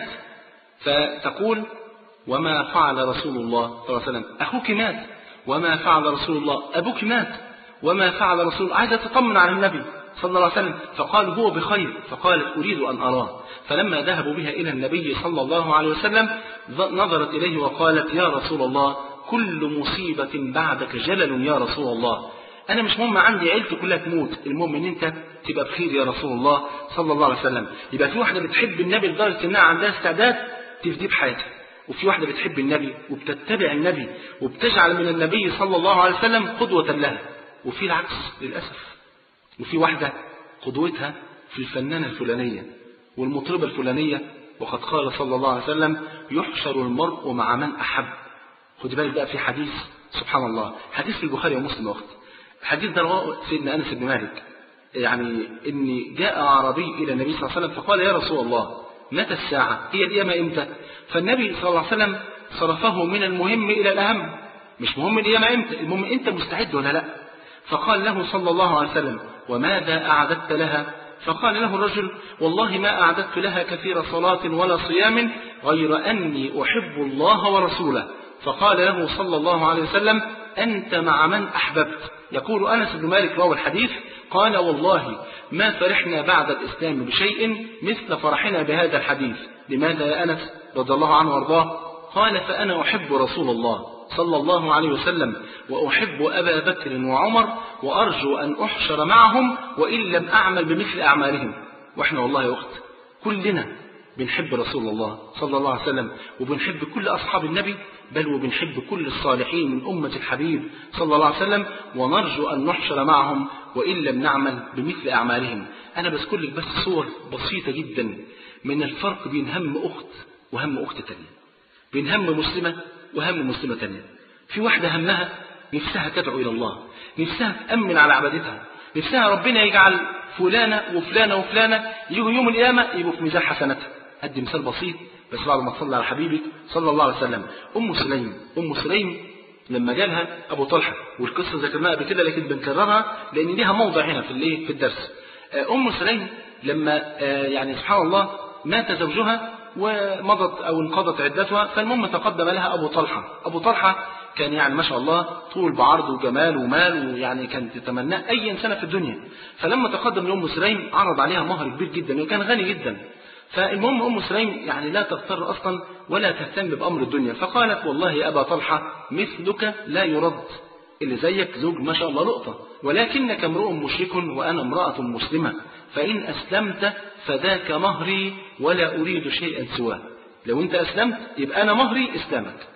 فتقول وما فعل رسول الله صلى الله عليه وسلم؟ أخوك مات. وما فعل رسول الله؟ أبوك مات. وما فعل رسول الله؟ عايزة تطمن عن النبي صلى الله عليه وسلم. فقال هو بخير. فقالت أريد أن أراه. فلما ذهبوا بها إلى النبي صلى الله عليه وسلم نظرت إليه وقالت يا رسول الله كل مصيبة بعدك جلل يا رسول الله. أنا مش مهم عندي عيلتي كلها تموت، المهم إن أنت تبقى بخير يا رسول الله صلى الله عليه وسلم. يبقى في واحدة بتحب النبي لدرجة إنها عندها استعداد تفديه بحياتها، وفي واحدة بتحب النبي وبتتبع النبي وبتجعل من النبي صلى الله عليه وسلم قدوة لها، وفي العكس للأسف. وفي واحدة قدوتها في الفنانة الفلانية والمطربة الفلانية، وقد قال صلى الله عليه وسلم يحشر المرء مع من أحب. خد بالك بقى في حديث سبحان الله، حديث في البخاري ومسلم وقت الحديث ده رواه سيدنا أنس بن مالك، يعني إن جاء عربي إلى النبي صلى الله عليه وسلم فقال يا رسول الله متى الساعة؟ هي القيامة إمتى؟ فالنبي صلى الله عليه وسلم صرفه من المهم إلى الأهم. مش مهم القيامة إمتى، المهم أنت مستعد ولا لا. فقال له صلى الله عليه وسلم وماذا أعددت لها؟ فقال له الرجل والله ما أعددت لها كثير صلاة ولا صيام غير أني أحب الله ورسوله. فقال له صلى الله عليه وسلم أنت مع من أحببت. يقول أنس بن مالك روى الحديث قال والله ما فرحنا بعد الإسلام بشيء مثل فرحنا بهذا الحديث. لماذا يا أنس رضي الله عنه وارضاه؟ قال فأنا أحب رسول الله صلى الله عليه وسلم وأحب أبا بكر وعمر وأرجو أن أحشر معهم وإن لم أعمل بمثل أعمالهم. وإحنا والله يا أخت كلنا بنحب رسول الله صلى الله عليه وسلم وبنحب كل أصحاب النبي، بل وبنحب كل الصالحين من أمة الحبيب صلى الله عليه وسلم، ونرجو أن نحشر معهم وإن لم نعمل بمثل أعمالهم. أنا بذكر لك بس صور بسيطة جدا من الفرق بين هم أخت وهم أخت تانية، بين هم مسلمة وهم مسلمة تانية. في واحدة همها نفسها تدعو إلى الله، نفسها تأمن على عبادتها، نفسها ربنا يجعل فلانة وفلانة وفلانة يجوا يوم القيامة يبقوا في ميزان حسناتها. أدي مثال بسيط بس بعد ما تصلي على حبيبك صلى الله عليه وسلم. أم سليم أم سليم لما جالها أبو طلحة، والقصة ذكرناها قبل كده لكن بنكررها لأن ليها موضع هنا في الايه في الدرس. أم سليم لما يعني سبحان الله مات زوجها ومضت أو انقضت عدتها، فالمهم تقدم لها أبو طلحة. أبو طلحة كان يعني ما شاء الله طول بعرض وجمال ومال، ويعني كانت تتمناه أي إنسان في الدنيا. فلما تقدم لأم سليم عرض عليها مهر كبير جدا وكان غني جدا. فالمهم أم سليم يعني لا تغتر أصلا ولا تهتم بأمر الدنيا، فقالت والله يا أبا طلحة مثلك لا يرد، اللي زيك زوج ما شاء الله لقطة، ولكنك امرؤ مشرك وأنا امرأة مسلمة، فإن أسلمت فذاك مهري ولا أريد شيئا سواه. لو أنت أسلمت يبقى أنا مهري إسلامك.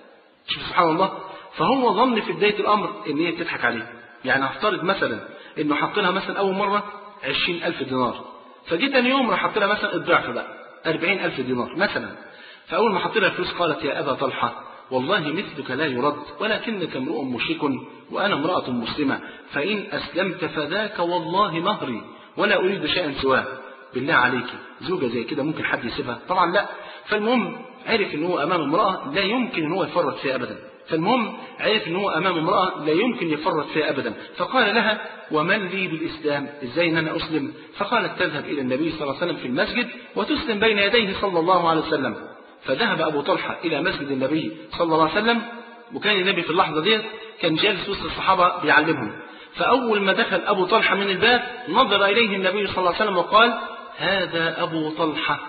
شوف سبحان الله. فهو ظن في بداية الأمر إن هي بتضحك عليه. يعني هفترض مثلا إنه حط لها مثلا أول مرة عشرين ألف دينار، فجيت ثاني يوم راح حط لها مثلا الضعف بقى أربعين ألف دينار مثلا. فأول ما حط لها فلوس قالت يا أبا طلحة والله مثلك لا يرد، ولكنك امرؤ مشرك وأنا امرأة مسلمة، فإن أسلمت فذاك والله مهري ولا أريد شيئا سواه. بالله عليك زوجة زي كده ممكن حد يسيبها؟ طبعا لا. فالمهم عرف ان هو امام امرأة لا يمكن ان هو يفرط فيها ابدا. فالمهم عرف ان هو امام امرأة لا يمكن يفرط فيها ابدا. فقال لها ومن لي بالاسلام؟ ازاي ان انا اسلم؟ فقالت تذهب الى النبي صلى الله عليه وسلم في المسجد وتسلم بين يديه صلى الله عليه وسلم. فذهب ابو طلحة الى مسجد النبي صلى الله عليه وسلم، وكان النبي في اللحظة ديت كان جالس وسط الصحابة بيعلمهم. فاول ما دخل ابو طلحة من الباب نظر اليه النبي صلى الله عليه وسلم وقال هذا ابو طلحة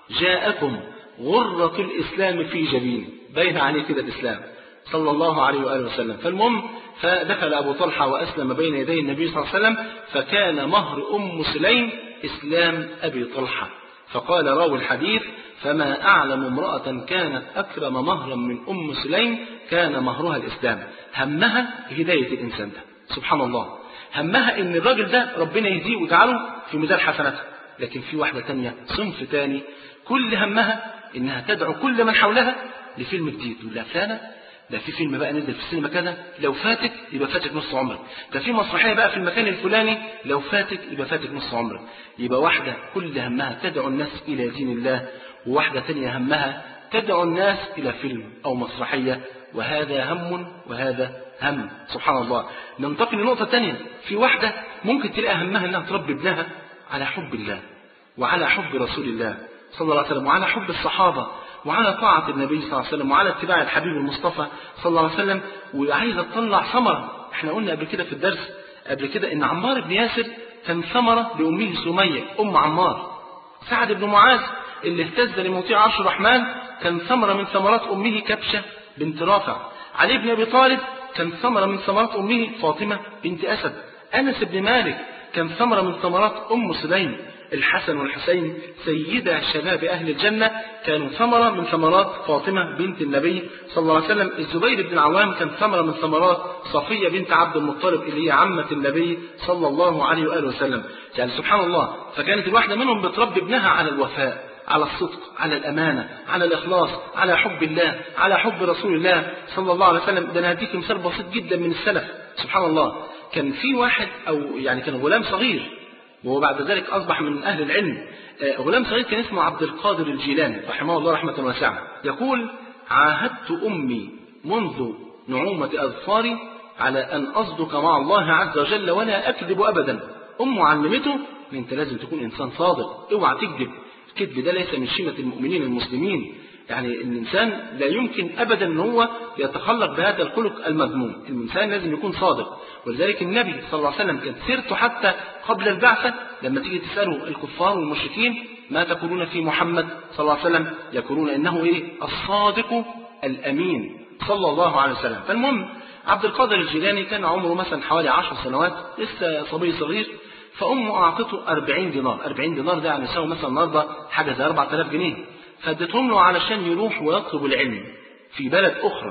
جاءكم غرة الإسلام في جبينه، بين عليه كده الإسلام صلى الله عليه وآله وسلم. فالمهم فدخل أبو طلحة وأسلم بين يدي النبي صلى الله عليه وسلم، فكان مهر أم سليم إسلام أبي طلحة. فقال راوي الحديث فما أعلم امرأة كانت أكرم مهرا من أم سليم كان مهرها الإسلام. همها هداية الإنسان ده سبحان الله، همها إن الراجل ده ربنا يهديه ويجعله في ميزان حسناته. لكن في واحدة تانية صنف تاني كل همها إنها تدعو كل من حولها لفيلم جديد. ولا فلانة ده في فيلم بقى نزل في السينما كذا لو فاتك يبقى فاتك نص عمرك، ده في مسرحية بقى في المكان الفلاني لو فاتك يبقى فاتك نص عمرك. يبقى واحدة كل همها تدعو الناس إلى دين الله، وواحدة تانية همها تدعو الناس إلى فيلم أو مسرحية، وهذا هم وهذا هم سبحان الله. ننتقل لنقطة تانية، في واحدة ممكن تلاقي همها أنها تربي ابنها على حب الله وعلى حب رسول الله صلى الله عليه وسلم وعلى حب الصحابة وعلى طاعة النبي صلى الله عليه وسلم وعلى اتباع الحبيب المصطفى صلى الله عليه وسلم، وعايزة تطلع ثمرة. احنا قلنا قبل كده في الدرس قبل كده ان عمار بن ياسر كان ثمرة لأمه سمية أم عمار. سعد بن معاذ اللي اهتز لموطيع عرش الرحمن كان ثمرة من ثمرات أمه كبشة بنت رافع. علي بن أبي طالب كان ثمرة من ثمرات أمه فاطمة بنت أسد. أنس بن مالك كان ثمرة من ثمرات أم سليم. الحسن والحسين سيدا شباب أهل الجنة كانوا ثمرة من ثمرات فاطمة بنت النبي صلى الله عليه وسلم. الزبير بن العوام كان ثمرة من ثمرات صفية بنت عبد المطلب اللي هي عمة النبي صلى الله عليه وآله وسلم. يعني سبحان الله. فكانت الواحدة منهم بتربي ابنها على الوفاء، على الصدق، على الأمانة، على الإخلاص، على حب الله، على حب رسول الله صلى الله عليه وسلم. ده أنا هديك مثال بسيط جدا من السلف سبحان الله. كان في واحد أو يعني كان غلام صغير وبعد ذلك أصبح من أهل العلم، غلام صغير كان اسمه عبد القادر الجيلاني رحمه الله رحمة واسعة. يقول عاهدت أمي منذ نعومة أظفاري على أن أصدق مع الله عز وجل ولا أكذب أبدا. أمه علمته أن أنت لازم تكون إنسان صادق، اوعى تكذب. الكذب ده ليس من شيمة المؤمنين المسلمين. يعني الإنسان لا يمكن أبدا أن هو يتخلق بهذا الخلق المذموم. الإنسان لازم يكون صادق. ولذلك النبي صلى الله عليه وسلم كانت سيرته حتى قبل البعثة لما تيجي تسأله الكفار والمشركين ما تقولون في محمد صلى الله عليه وسلم يقولون إنه إيه؟ الصادق الأمين صلى الله عليه وسلم. فالمهم عبد القادر الجيلاني كان عمره مثلا حوالي عشر سنوات لسه صبي صغير. فأمه أعطته أربعين دينار. أربعين دينار ده يعني يساوي مثلا النهارده حاجة زي أربعة آلاف جنيه. فادتهم له علشان يروح ويطلب العلم في بلد أخرى.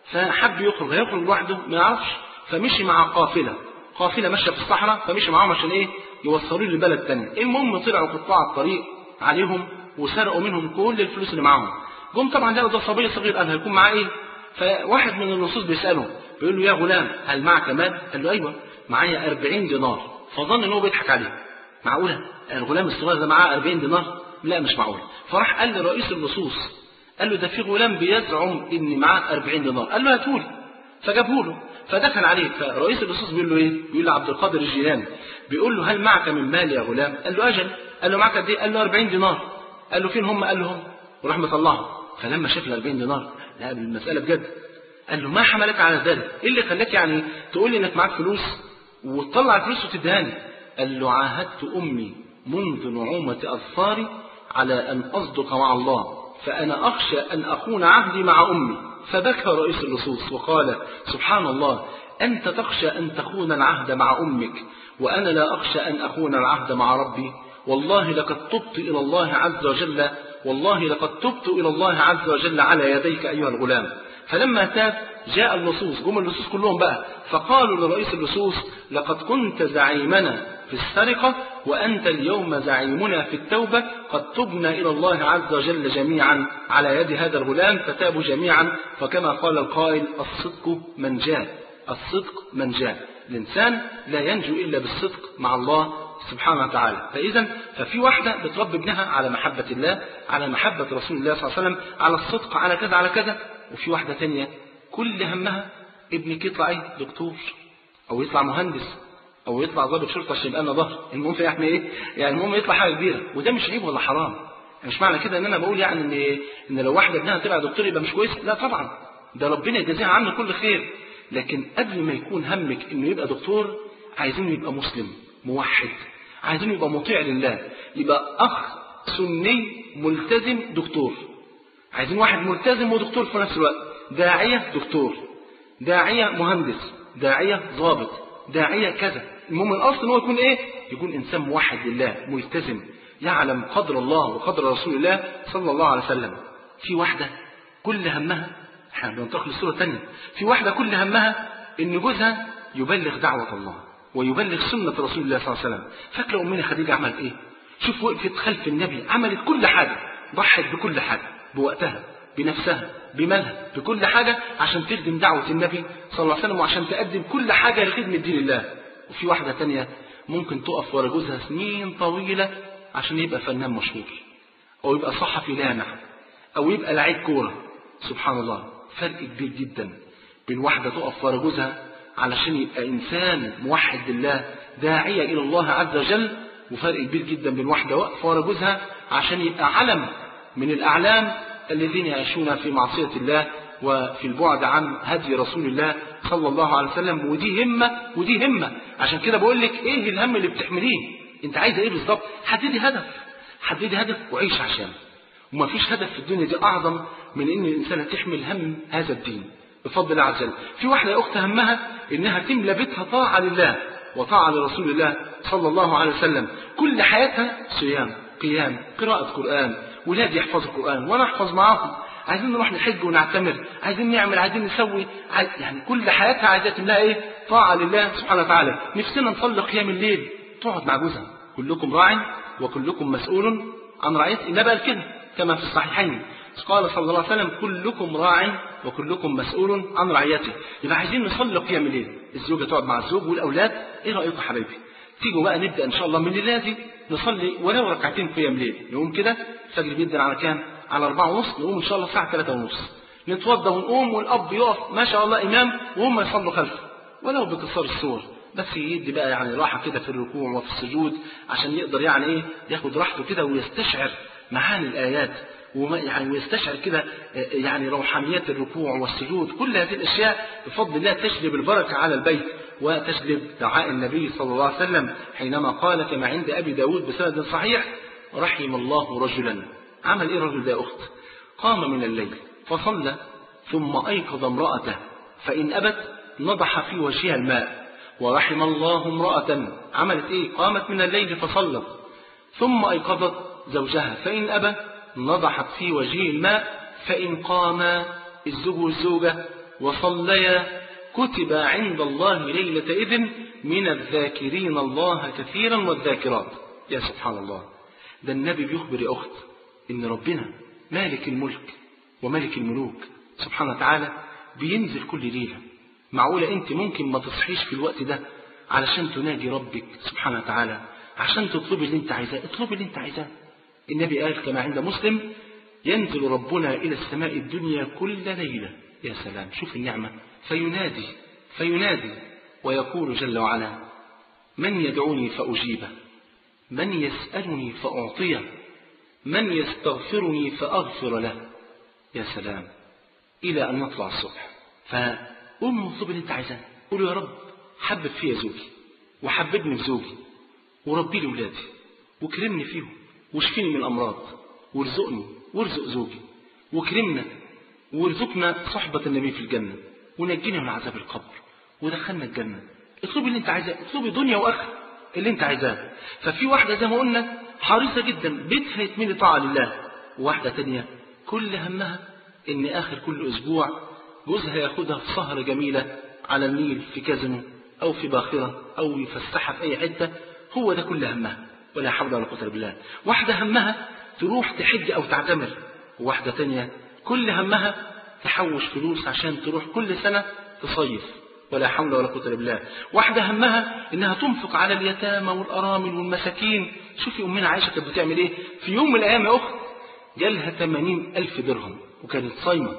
فحب يخرج هيخرج لوحده ما يعرفش، فمشي مع قافلة قافلة ماشية في الصحراء، فمشي معاهم عشان إيه؟ يوصلوا له لبلد تاني. المهم طلعوا قطاع الطريق عليهم وسرقوا منهم كل الفلوس اللي معاهم. جم طبعا لقوا ده صبي صغير قال هيكون معاه إيه؟ فواحد من اللصوص بيسأله بيقول له يا غلام هل معك مال؟ قال له أيوه معايا أربعين دينار. فظن إن هو بيضحك عليه. معقولة الغلام الصغير ده معاه أربعين دينار؟ لا مش معقول. فراح قال لرئيس اللصوص قال له ده في غلام بيزعم ان معاه أربعين دينار. قال له هاتولي. فجابه له. فدخل عليه. فرئيس اللصوص بيقول له ايه؟ بيقول له عبد القادر الجيلاني بيقول له هل معك من مال يا غلام؟ قال له اجل. قال له معك قد ايه؟ قال له أربعين دينار. قال له فين هم؟ قال له هم. وراح مطلعهم. فلما شاف ال أربعين دينار لا المساله بجد. قال له ما حملك على ذلك؟ ايه اللي خلاك يعني تقول لي انك معاك فلوس وتطلع الفلوس وتدهاني؟ قال له عاهدت امي منذ نعومة أظفاري على أن أصدق مع الله فأنا أخشى أن أخون عهدي مع أمي. فبكى رئيس اللصوص وقال سبحان الله أنت تخشى أن تخون العهد مع أمك وأنا لا أخشى أن أخون العهد مع ربي. والله لقد تبت إلى الله عز وجل والله لقد تبت إلى الله عز وجل على يديك أيها الغلام. فلما تاب جاء اللصوص، جم اللصوص كلهم بقى، فقالوا لرئيس اللصوص لقد كنت زعيمنا في السرقة وأنت اليوم زعيمنا في التوبة، قد تبنا إلى الله عز وجل جميعا على يد هذا الغلام. فتابوا جميعا، فكما قال القائل الصدق من جاء، الصدق من جاء. الإنسان لا ينجو إلا بالصدق مع الله سبحانه وتعالى. فإذا ففي واحدة بتربي ابنها على محبة الله، على محبة رسول الله صلى الله عليه وسلم، على الصدق، على كذا على كذا. وفي واحدة تانية كل همها ابنك يطلع ايه؟ دكتور، او يطلع مهندس، او يطلع ضابط شرطه عشان يبقى لنا ظهر، المهم يحمي ايه؟ يعني المهم يطلع حاجه كبيره. وده مش عيب ولا حرام، يعني مش معنى كده ان انا بقول يعني ان ان لو واحده ابنها طلع دكتور يبقى مش كويس، لا طبعا، ده ربنا يجازيها عنه كل خير. لكن قبل ما يكون همك انه يبقى دكتور، عايزينه يبقى مسلم موحد، عايزينه يبقى مطيع لله، يبقى اخ سني ملتزم دكتور. عايزين واحد ملتزم ودكتور في نفس الوقت، داعيه دكتور، داعيه مهندس، داعيه ضابط، داعيه كذا. المهم الاصل ان هو يكون ايه؟ يكون انسان موحد لله ملتزم، يعلم قدر الله وقدر رسول الله صلى الله عليه وسلم. في واحده كل همها، احنا بننتقل للصوره الثانيه، في واحده كل همها ان جوزها يبلغ دعوه الله ويبلغ سنه رسول الله صلى الله عليه وسلم. فاكره امنا خديجه عملت ايه؟ شوف، وقفت خلف النبي، عملت كل حاجه، ضحت بكل حاجه، بوقتها، بنفسها، بمالها، بكل حاجة عشان تخدم دعوة النبي صلى الله عليه وسلم، وعشان تقدم كل حاجة لخدمة دين الله. وفي واحدة تانية ممكن تقف ورا جوزها سنين طويلة عشان يبقى فنان مشهور، أو يبقى صحفي لامع، أو يبقى لعيب كورة. سبحان الله، فرق كبير جدا بين واحدة تقف ورا جوزها علشان يبقى إنسان موحد لله داعية إلى الله عز وجل، وفرق كبير جدا بين واحدة واقفة ورا جوزها عشان يبقى علم من الأعلام الذين يعيشون في معصية الله وفي البعد عن هدي رسول الله صلى الله عليه وسلم. ودي همة ودي همة. عشان كده بقول لك ايه الهم اللي بتحمليه؟ انت عايزه ايه بالظبط؟ حددي هدف، حددي هدف وعيش عشانه. وما فيش هدف في الدنيا دي اعظم من ان الانسان تحمل هم هذا الدين بفضل الله عز وجل. في واحده يا اخت همها انها تملى بيتها طاعه لله وطاعه لرسول الله صلى الله عليه وسلم، كل حياتها صيام، قيام، قراءه قران، ولادي يحفظوا القرآن وأنا أحفظ معاهم، عايزين نروح نحج ونعتمر، عايزين نعمل، عايزين نسوي، عايز يعني كل حياتها عايزة تملاها إيه؟ طاعة لله سبحانه وتعالى. نفسنا نصلي قيام الليل، تقعد مع جوزها، كلكم راع وكلكم مسؤول عن رعيته. النبي قال كده كما في الصحيحين، قال صلى الله عليه وسلم كلكم راع وكلكم مسؤول عن رعيته. يبقى عايزين نصلي قيام الليل، الزوجة تقعد مع الزوج والأولاد. إيه رأيكم حبايبي؟ تيجوا بقى نبدأ إن شاء الله من الليلة دي نصلي ولو ركعتين قيام ليل. نقوم كده الفجر بيدن على كام؟ على أربعة ونص، نقوم إن شاء الله الساعة ثلاثة ونص، نتوضى ونقوم، والأب يقف ما شاء الله إمام وهم يصلوا خلفه ولو بقصار الصور، بس يدي بقى يعني راحة كده في الركوع وفي السجود عشان يقدر يعني إيه ياخد راحته كده ويستشعر معاني الآيات، ويعني ويستشعر كده يعني روحانيات الركوع والسجود. كل هذه الأشياء بفضل الله تجلب البركة على البيت وتجلب دعاء النبي صلى الله عليه وسلم حينما قال كما عند أبي داود بسند صحيح: رحم الله رجلا. عمل إيه الرجل ده يا أخت؟ قام من الليل فصلى ثم أيقظ امرأته فإن أبت نضح في وجهها الماء. ورحم الله امرأة عملت إيه؟ قامت من الليل فصلت ثم أيقظت زوجها فإن أبى نضحت في وجهه الماء. فإن قام الزوج والزوجة وصليا كتب عند الله ليلة إذن من الذاكرين الله كثيرا والذاكرات. يا سبحان الله، ده النبي بيخبر يا أخت إن ربنا مالك الملك وملك الملوك سبحانه وتعالى بينزل كل ليلة. معقولة أنت ممكن ما تصحيش في الوقت ده علشان تناجي ربك سبحانه وتعالى، عشان تطلبي اللي أنت عايزاه؟ اطلبي اللي أنت عايزاه. النبي قال كما عند مسلم: ينزل ربنا إلى السماء الدنيا كل ليلة. يا سلام، شوف النعمة. فينادي فينادي ويقول جل وعلا: من يدعوني فأجيبه، من يسألني فأعطيه، من يستغفرني فأغفر له. يا سلام، إلى أن يطلع الصبح. فقوم نطلب اللي أنت عايزاه، قولوا: يا رب حبب فيا زوجي وحببني في زوجي وربي لي ولادي وكرمني فيهم واشفيني من الأمراض وارزقني وارزق زوجي وكرمنا وارزقنا صحبة النبي في الجنة ونجينا من عذاب القبر ودخلنا الجنة. اطلبي اللي انت عايزاه، اطلبي دنيا واخره اللي انت عايزاه. ففي واحدة زي ما قلنا حريصة جدا بيتها يتملي طاعة لله، وواحدة تانية كل همها ان اخر كل اسبوع جوزها ياخدها في سهرة جميلة على النيل في كازينو أو في باخرة أو يفسحها في أي حتة، هو ده كل همها، ولا حول ولا قوة إلا بالله. واحدة همها تروح تحج أو تعتمر، وواحدة تانية كل همها تحوش فلوس عشان تروح كل سنة تصيف، ولا حول ولا قوة إلا بالله. واحدة همها إنها تنفق على اليتامى والأرامل والمساكين. شوفي أمنا عائشة كانت بتعمل إيه في يوم من الأيام يا أخت، جالها ثمانين ألف درهم وكانت صايمة،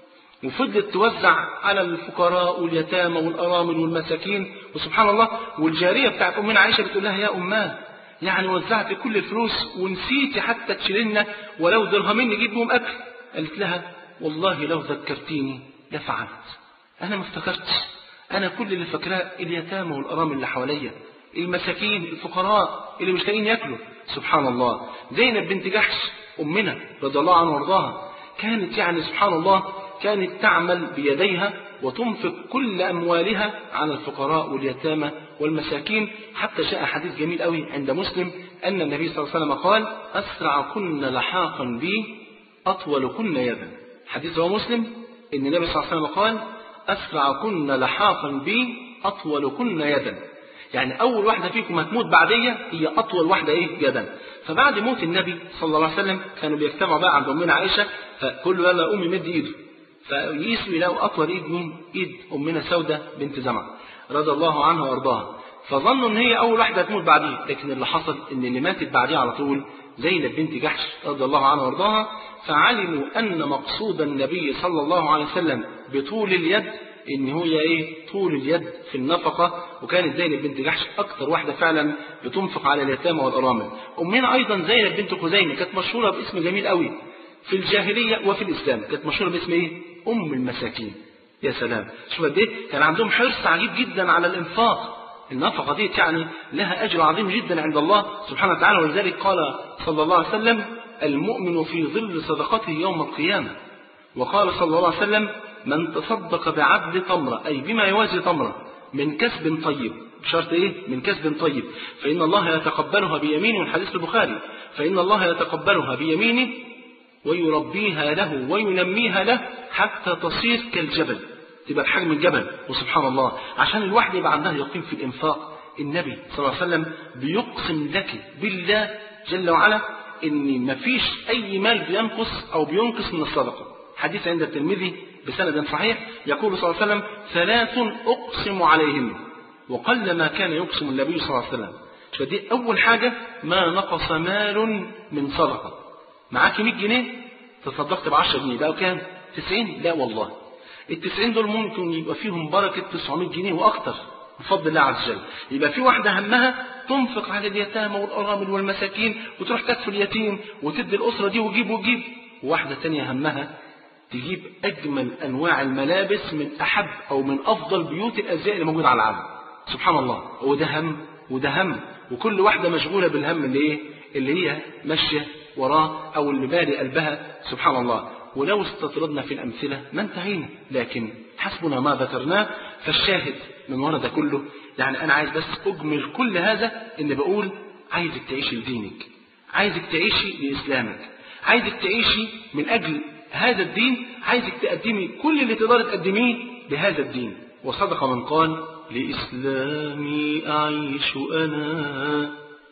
وفضلت توزع على الفقراء واليتامى والأرامل والمساكين. وسبحان الله، والجارية بتاعت أمنا عائشة بتقول لها يا أماه، يعني وزعت كل الفلوس ونسيتي حتى تشيلنا ولو درهمين نجيب بهم أكل. قالت لها والله لو ذكرتيني لفعلت، أنا ما افتكرتش، أنا كل اللي فاكراه اليتامى والأرامل اللي حواليا، المساكين الفقراء اللي مش لاقيين ياكلوا. سبحان الله. زينب بنت جحش أمنا رضي الله عنها وارضاها كانت يعني سبحان الله كانت تعمل بيديها وتنفق كل أموالها على الفقراء واليتامى والمساكين، حتى جاء حديث جميل قوي عند مسلم أن النبي صلى الله عليه وسلم قال أسرع كن لحاقا بي أطول كن يدا. حديث هو مسلم أن النبي صلى الله عليه وسلم قال أسرع كن لحاقا بي أطول كن يدا، يعني أول واحدة فيكم هتموت بعدية هي أطول واحدة إيه يدا. فبعد موت النبي صلى الله عليه وسلم كانوا بيجتمعوا بقى عند أمنا عائشة، فكل يلا أمي مد إيده، فيقيسوا يلاقوا أطول إيد مين؟ إيد أمنا سودة بنت زمعة رضي الله عنها وارضاها، فظنوا إن هي أول واحدة هتموت بعديه. لكن اللي حصل إن اللي ماتت بعديه على طول زينب بنت جحش رضي الله عنها وارضاها، فعلموا أن مقصود النبي صلى الله عليه وسلم بطول اليد إن هي إيه؟ طول اليد في النفقة. وكانت زينب بنت جحش أكثر واحدة فعلا بتنفق على اليتامى والأرامل. أمنا أيضا زينب بنت خزيمة كانت مشهورة باسم جميل قوي في الجاهلية وفي الإسلام، كانت مشهورة باسم إيه؟ أم المساكين. يا سلام، شوف قد إيه كان عندهم حرص عجيب جدا على الإنفاق. النفقة دي يعني لها أجر عظيم جدا عند الله سبحانه وتعالى، ولذلك قال صلى الله عليه وسلم المؤمن في ظل صدقته يوم القيامة. وقال صلى الله عليه وسلم من تصدق بعدل تمرة، أي بما يوازي تمرة، من كسب طيب، بشرط إيه؟ من كسب طيب، فإن الله يتقبلها بيمينه، الحديث البخاري، فإن الله يتقبلها بيمينه ويربيها له وينميها له حتى تصير كالجبل، تبقى بحجم الجبل. وسبحان الله، عشان الواحد يبقى عندها يقين في الإنفاق، النبي صلى الله عليه وسلم بيقسم لك بالله جل وعلا إن مفيش أي مال بينقص أو بينقص من الصدقة. حديث عند الترمذي بسند صحيح يقول صلى الله عليه وسلم ثلاث أقسم عليهم وقل ما كان يقسم النبي صلى الله عليه وسلم. فدي أول حاجة، ما نقص مال من صدقة. معاك مئة جنيه تصدقت بعشرة جنيه، بقى كام؟ تسعين؟ لا والله، التسعين دول ممكن يبقى فيهم بركة تسعمائة جنيه وأكتر بفضل الله عز وجل. يبقى في واحدة همها تنفق على اليتامى والأرامل والمساكين وتروح تكفي اليتيم وتدي الأسرة دي وجيب وجيب، وواحدة تانية همها تجيب أجمل أنواع الملابس من أحب أو من أفضل بيوت الأزياء اللي موجودة على العالم. سبحان الله، وده هم وده هم، وكل واحدة مشغولة بالهم اللي إيه؟ اللي هي ماشية وراه أو اللي باري قلبها. سبحان الله. ولو استطردنا في الأمثلة ما انتهينا، لكن حسبنا ما ذكرناه. فالشاهد من وراء ده كله، يعني أنا عايز بس أجمل كل هذا، إن بقول عايزك تعيشي لدينك، عايزك تعيشي لإسلامك، عايزك تعيشي من أجل هذا الدين، عايزك تقدمي كل اللي تقدر تقدميه لهذا الدين. وصدق من قال لإسلامي أعيش أنا،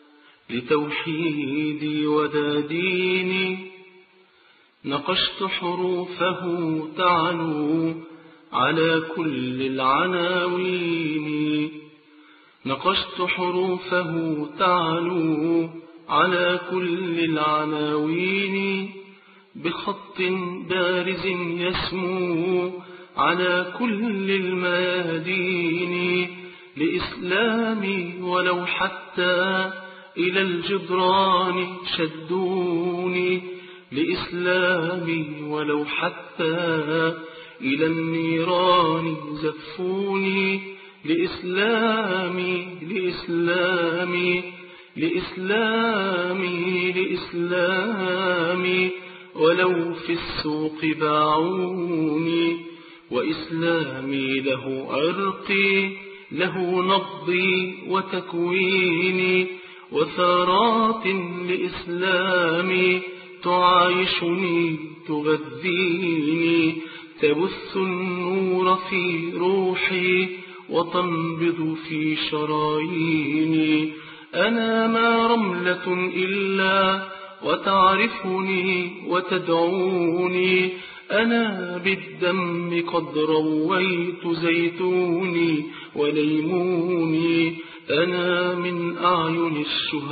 لتوحيدي وذا ديني، نقشت حروفه تعلو على كل العناوين، نقشت حروفه تعلو على كل العناوين، بخط بارز يسمو على كل الميادين، لإسلامي ولو حتى إلى الجدران شدوني، لإسلامي ولو حتى إلى النيران زفوني، لإسلامي لإسلامي لإسلامي لإسلامي ولو في السوق باعوني، وإسلامي له عرقي له نبضي وتكويني، وثارات لإسلامي تعايشني تغذيني، تبث النور في روحي وتنبض في شراييني. أنا ما رملة إلا وتعرفني وتدعوني، أنا بالدم قد رويت زيتوني وليموني. أنا من أعين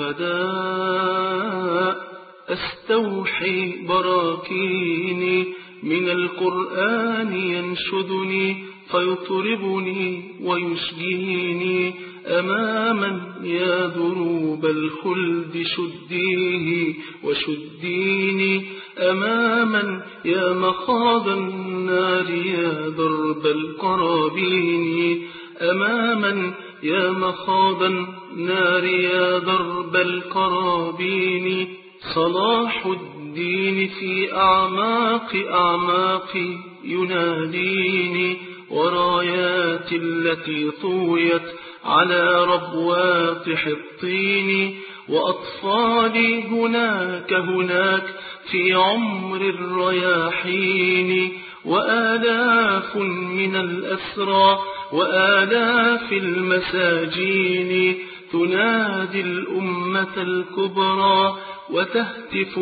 الشهداء أستوحي براكيني، من القرآن ينشدني فيطربني ويشجيني. أماما يا دروب الخلد شديه وشديني، أماما يا مخاض النار يا درب القرابين، أماما يا مخاض النار يا درب القرابين. صلاح الدين في أعماق أعماقي يناديني، ورايات التي طويت على ربوات حطيني. وأطفالي هناك هناك في عمر الرياحين، وآلاف من الأسرى وآلاف المساجين تنادي الأمة الكبرى وتهتف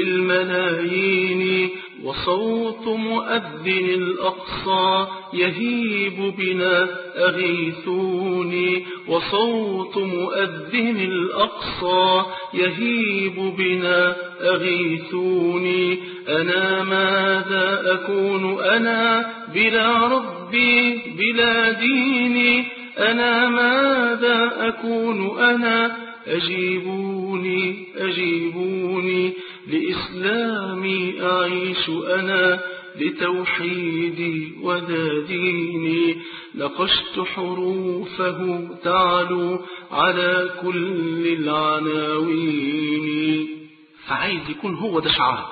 بالملايين. وصوت مؤذن الأقصى يهيب بنا أغيثوني، وصوت مؤذن الأقصى يهيب بنا أغيثوني. أنا ماذا أكون أنا بلا ربي بلا ديني، أنا ماذا أكون أنا أجيبوني أجيبوني. لإسلامي أعيش أنا، لتوحيدي وذا ديني. نقشت حروفه تعلو على كل العناوين. فعايز يكون هو ده شعارك،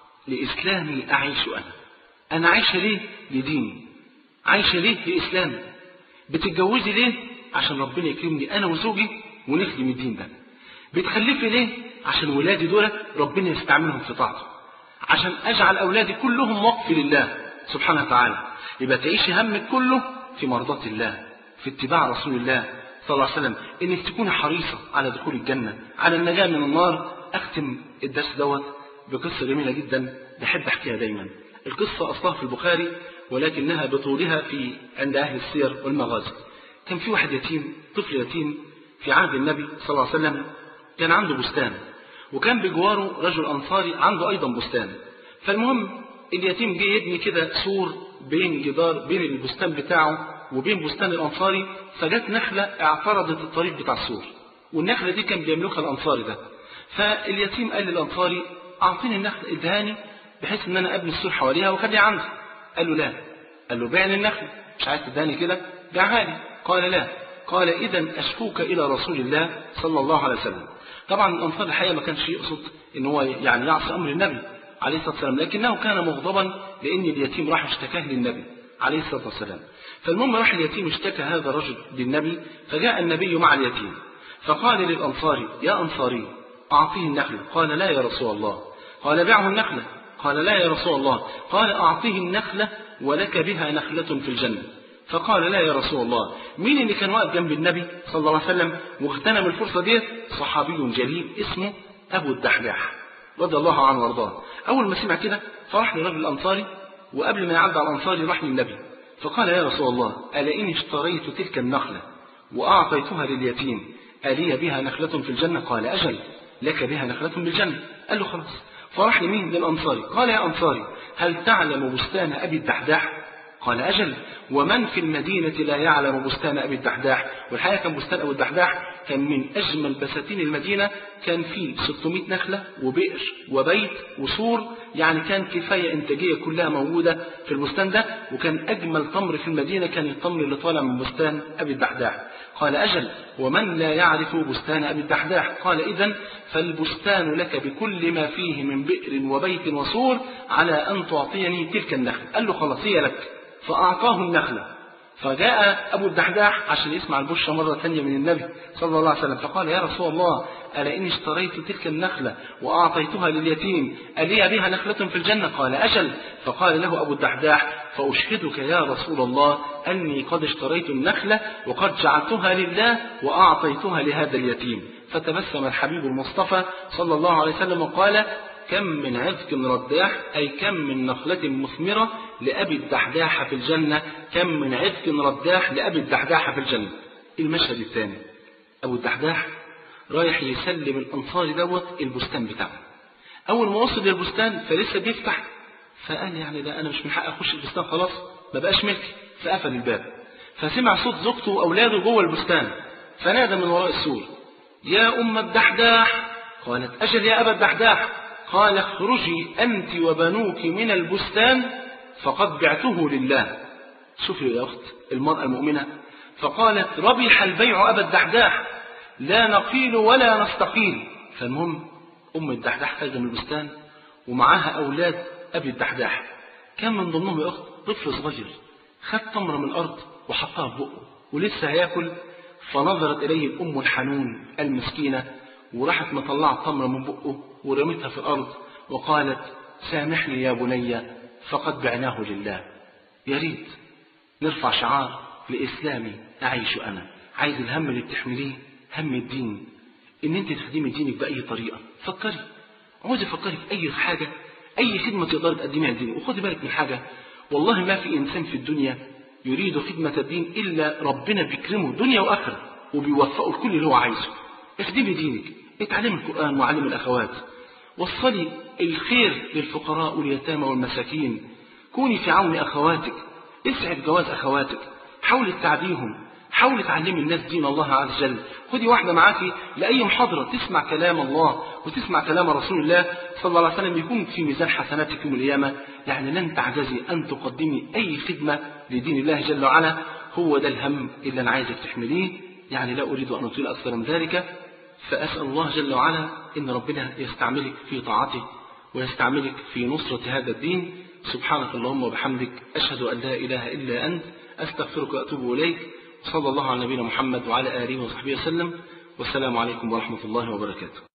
لإسلامي أعيش أنا. أنا عايشة ليه؟ لديني. عايشة ليه؟ لإسلامي. بتتجوزي ليه؟ عشان ربنا يكرمني أنا وزوجي ونخدم الدين ده. بتخلفي ليه؟ عشان ولادي دول ربنا يستعملهم في طاعته، عشان أجعل أولادي كلهم وقف لله سبحانه وتعالى. يبقى تعيشي همك كله في مرضات الله، في اتباع رسول الله صلى الله عليه وسلم، إنك تكوني حريصة على دخول الجنة، على النجاة من النار. أختم الدرس دوت بقصة جميلة جدا بحب أحكيها دايما. القصة أصلها في البخاري ولكنها بطولها في عند أهل السير والمغازي. كان في واحد يتيم، طفل يتيم في عهد النبي صلى الله عليه وسلم، كان عنده بستان، وكان بجواره رجل أنصاري عنده أيضا بستان. فالمهم اليتيم جه يبني كده سور بين جدار بين البستان بتاعه وبين بستان الأنصاري، فجت نخلة اعترضت الطريق بتاع السور، والنخلة دي كان بيملكها الأنصاري ده. فاليتيم قال للأنصاري أعطيني النخلة ادهاني بحيث ان انا ابني السور حواليها وخليها عندي. قال له لا. قال له بيعني النخلة، مش عايز تدهاني كده؟ بيعها لي. قال لا. قال إذن أشكوك إلى رسول الله صلى الله عليه وسلم. طبعا الأنصار الحقيقة ما كانش يقصد ان هو يعني يعصي أمر النبي عليه الصلاة والسلام، لكنه كان مغضبا لأن اليتيم راح اشتكاه للنبي عليه الصلاة والسلام. فالمهم راح اليتيم اشتكى هذا الرجل للنبي، فجاء النبي مع اليتيم فقال للأنصاري يا أنصاري أعطيه النخلة. قال لا يا رسول الله. قال بعه النخلة. قال لا يا رسول الله. قال أعطيه النخلة ولك بها نخلة في الجنة. فقال لا يا رسول الله. مين اللي كان واقف جنب النبي صلى الله عليه وسلم واغتنم الفرصة دي؟ صحابي جليل اسمه أبو الدحداح رضي الله عنه وارضاه. أول ما سمع كده فراح لرجل الأنصاري، وقبل ما يعدى على الأنصاري راح للنبي فقال يا رسول الله ألا إني اشتريت تلك النخلة وأعطيتها لليتيم ألي بها نخلة في الجنة؟ قال أجل لك بها نخلة بالجنة. قال له خلاص. فراح لمين؟ للأنصاري. قال يا أنصاري هل تعلم بستان أبي الدحداح؟ قال أجل ومن في المدينة لا يعلم بستان أبي الدحداح؟ والحقيقة كان بستان أبي الدحداح كان من أجمل بساتين المدينة، كان فيه ستمائة نخلة وبئر وبيت وسور، يعني كان كفاية إنتاجية كلها موجودة في البستان ده، وكان أجمل تمر في المدينة كان التمر اللي طالع من بستان أبي الدحداح. قال أجل ومن لا يعرف بستان أبي الدحداح؟ قال إذن فالبستان لك بكل ما فيه من بئر وبيت وسور على أن تعطيني تلك النخل. قال له خلاص هي لك. فأعطاه النخلة. فجاء أبو الدحداح عشان يسمع البشرى مرة ثانية من النبي صلى الله عليه وسلم، فقال يا رسول الله ألا إني اشتريت تلك النخلة وأعطيتها لليتيم ألي بها نخلة في الجنة؟ قال أجل. فقال له أبو الدحداح فأشهدك يا رسول الله أني قد اشتريت النخلة وقد جعلتها لله وأعطيتها لهذا اليتيم. فتبسم الحبيب المصطفى صلى الله عليه وسلم وقال كم من عذق رداح، أي كم من نخلة مثمرة لأبي الدحداح في الجنة، كم من عذق رداح لأبي الدحداح في الجنة. المشهد الثاني أبو الدحداح رايح يسلم الأنصار دوت البستان بتاعه. أول ما وصل للبستان فلسه بيفتح، فقال يعني ده أنا مش من حق أخش البستان، خلاص ما بقاش ملكي، فقفل الباب. فسمع صوت زوجته وأولاده جوه البستان، فنادى من وراء السور يا أم الدحداح. قالت أجل يا أبا الدحداح. قال اخرجي أنت وبنوك من البستان فقد بعته لله. شوفي يا أخت المرأة المؤمنة، فقالت ربح البيع أبا الدحداح، لا نقيل ولا نستقيل. فالمهم أم الدحداح خارجة من البستان ومعاها أولاد أبي الدحداح، كان من ضمنهم يا أخت طفل صغير خد تمرة من الأرض وحطها في بقه ولسه هياكل، فنظرت إليه الأم الحنون المسكينة وراحت مطلعة تمرة من بقه ورمتها في الأرض وقالت سامحني يا بني فقد بعناه لله. يا ريت نرفع شعار لإسلامي أعيش أنا. عايز الهم اللي بتحمليه هم الدين، إن أنت تخدمي دينك بأي طريقة. فكري عاوزة فكري في أي حاجة، أي خدمة تقدر تقدميها الدين. وخدي بالك من حاجة، والله ما في إنسان في الدنيا يريد خدمة الدين إلا ربنا بيكرمه دنيا وآخرة وبيوفقه لكل اللي هو عايزه. اخدمي دينك، اتعلمي القرآن وعلمي الأخوات، وصلي الخير للفقراء واليتامى والمساكين، كوني في عون أخواتك، اسعد جواز أخواتك، حاولي تعديهم، حاولي تعلمي الناس دين الله عز وجل. خدي واحدة معاكي لأي محاضرة تسمع كلام الله وتسمع كلام رسول الله صلى الله عليه وسلم، يكون في ميزان حسناتك يوم القيامة. يعني لن تعجزي أن تقدمي أي خدمة لدين الله جل وعلا. هو ده الهم اللي أنا عايزك تحمليه. يعني لا أريد أن أطيل أكثر من ذلك، فأسأل الله جل وعلا إن ربنا يستعملك في طاعته ويستعملك في نصرة هذا الدين. سبحانك اللهم وبحمدك، أشهد أن لا إله إلا أنت، أستغفرك وأتوب إليك. صلى الله على نبينا محمد وعلى آله وصحبه وسلم، والسلام عليكم ورحمة الله وبركاته.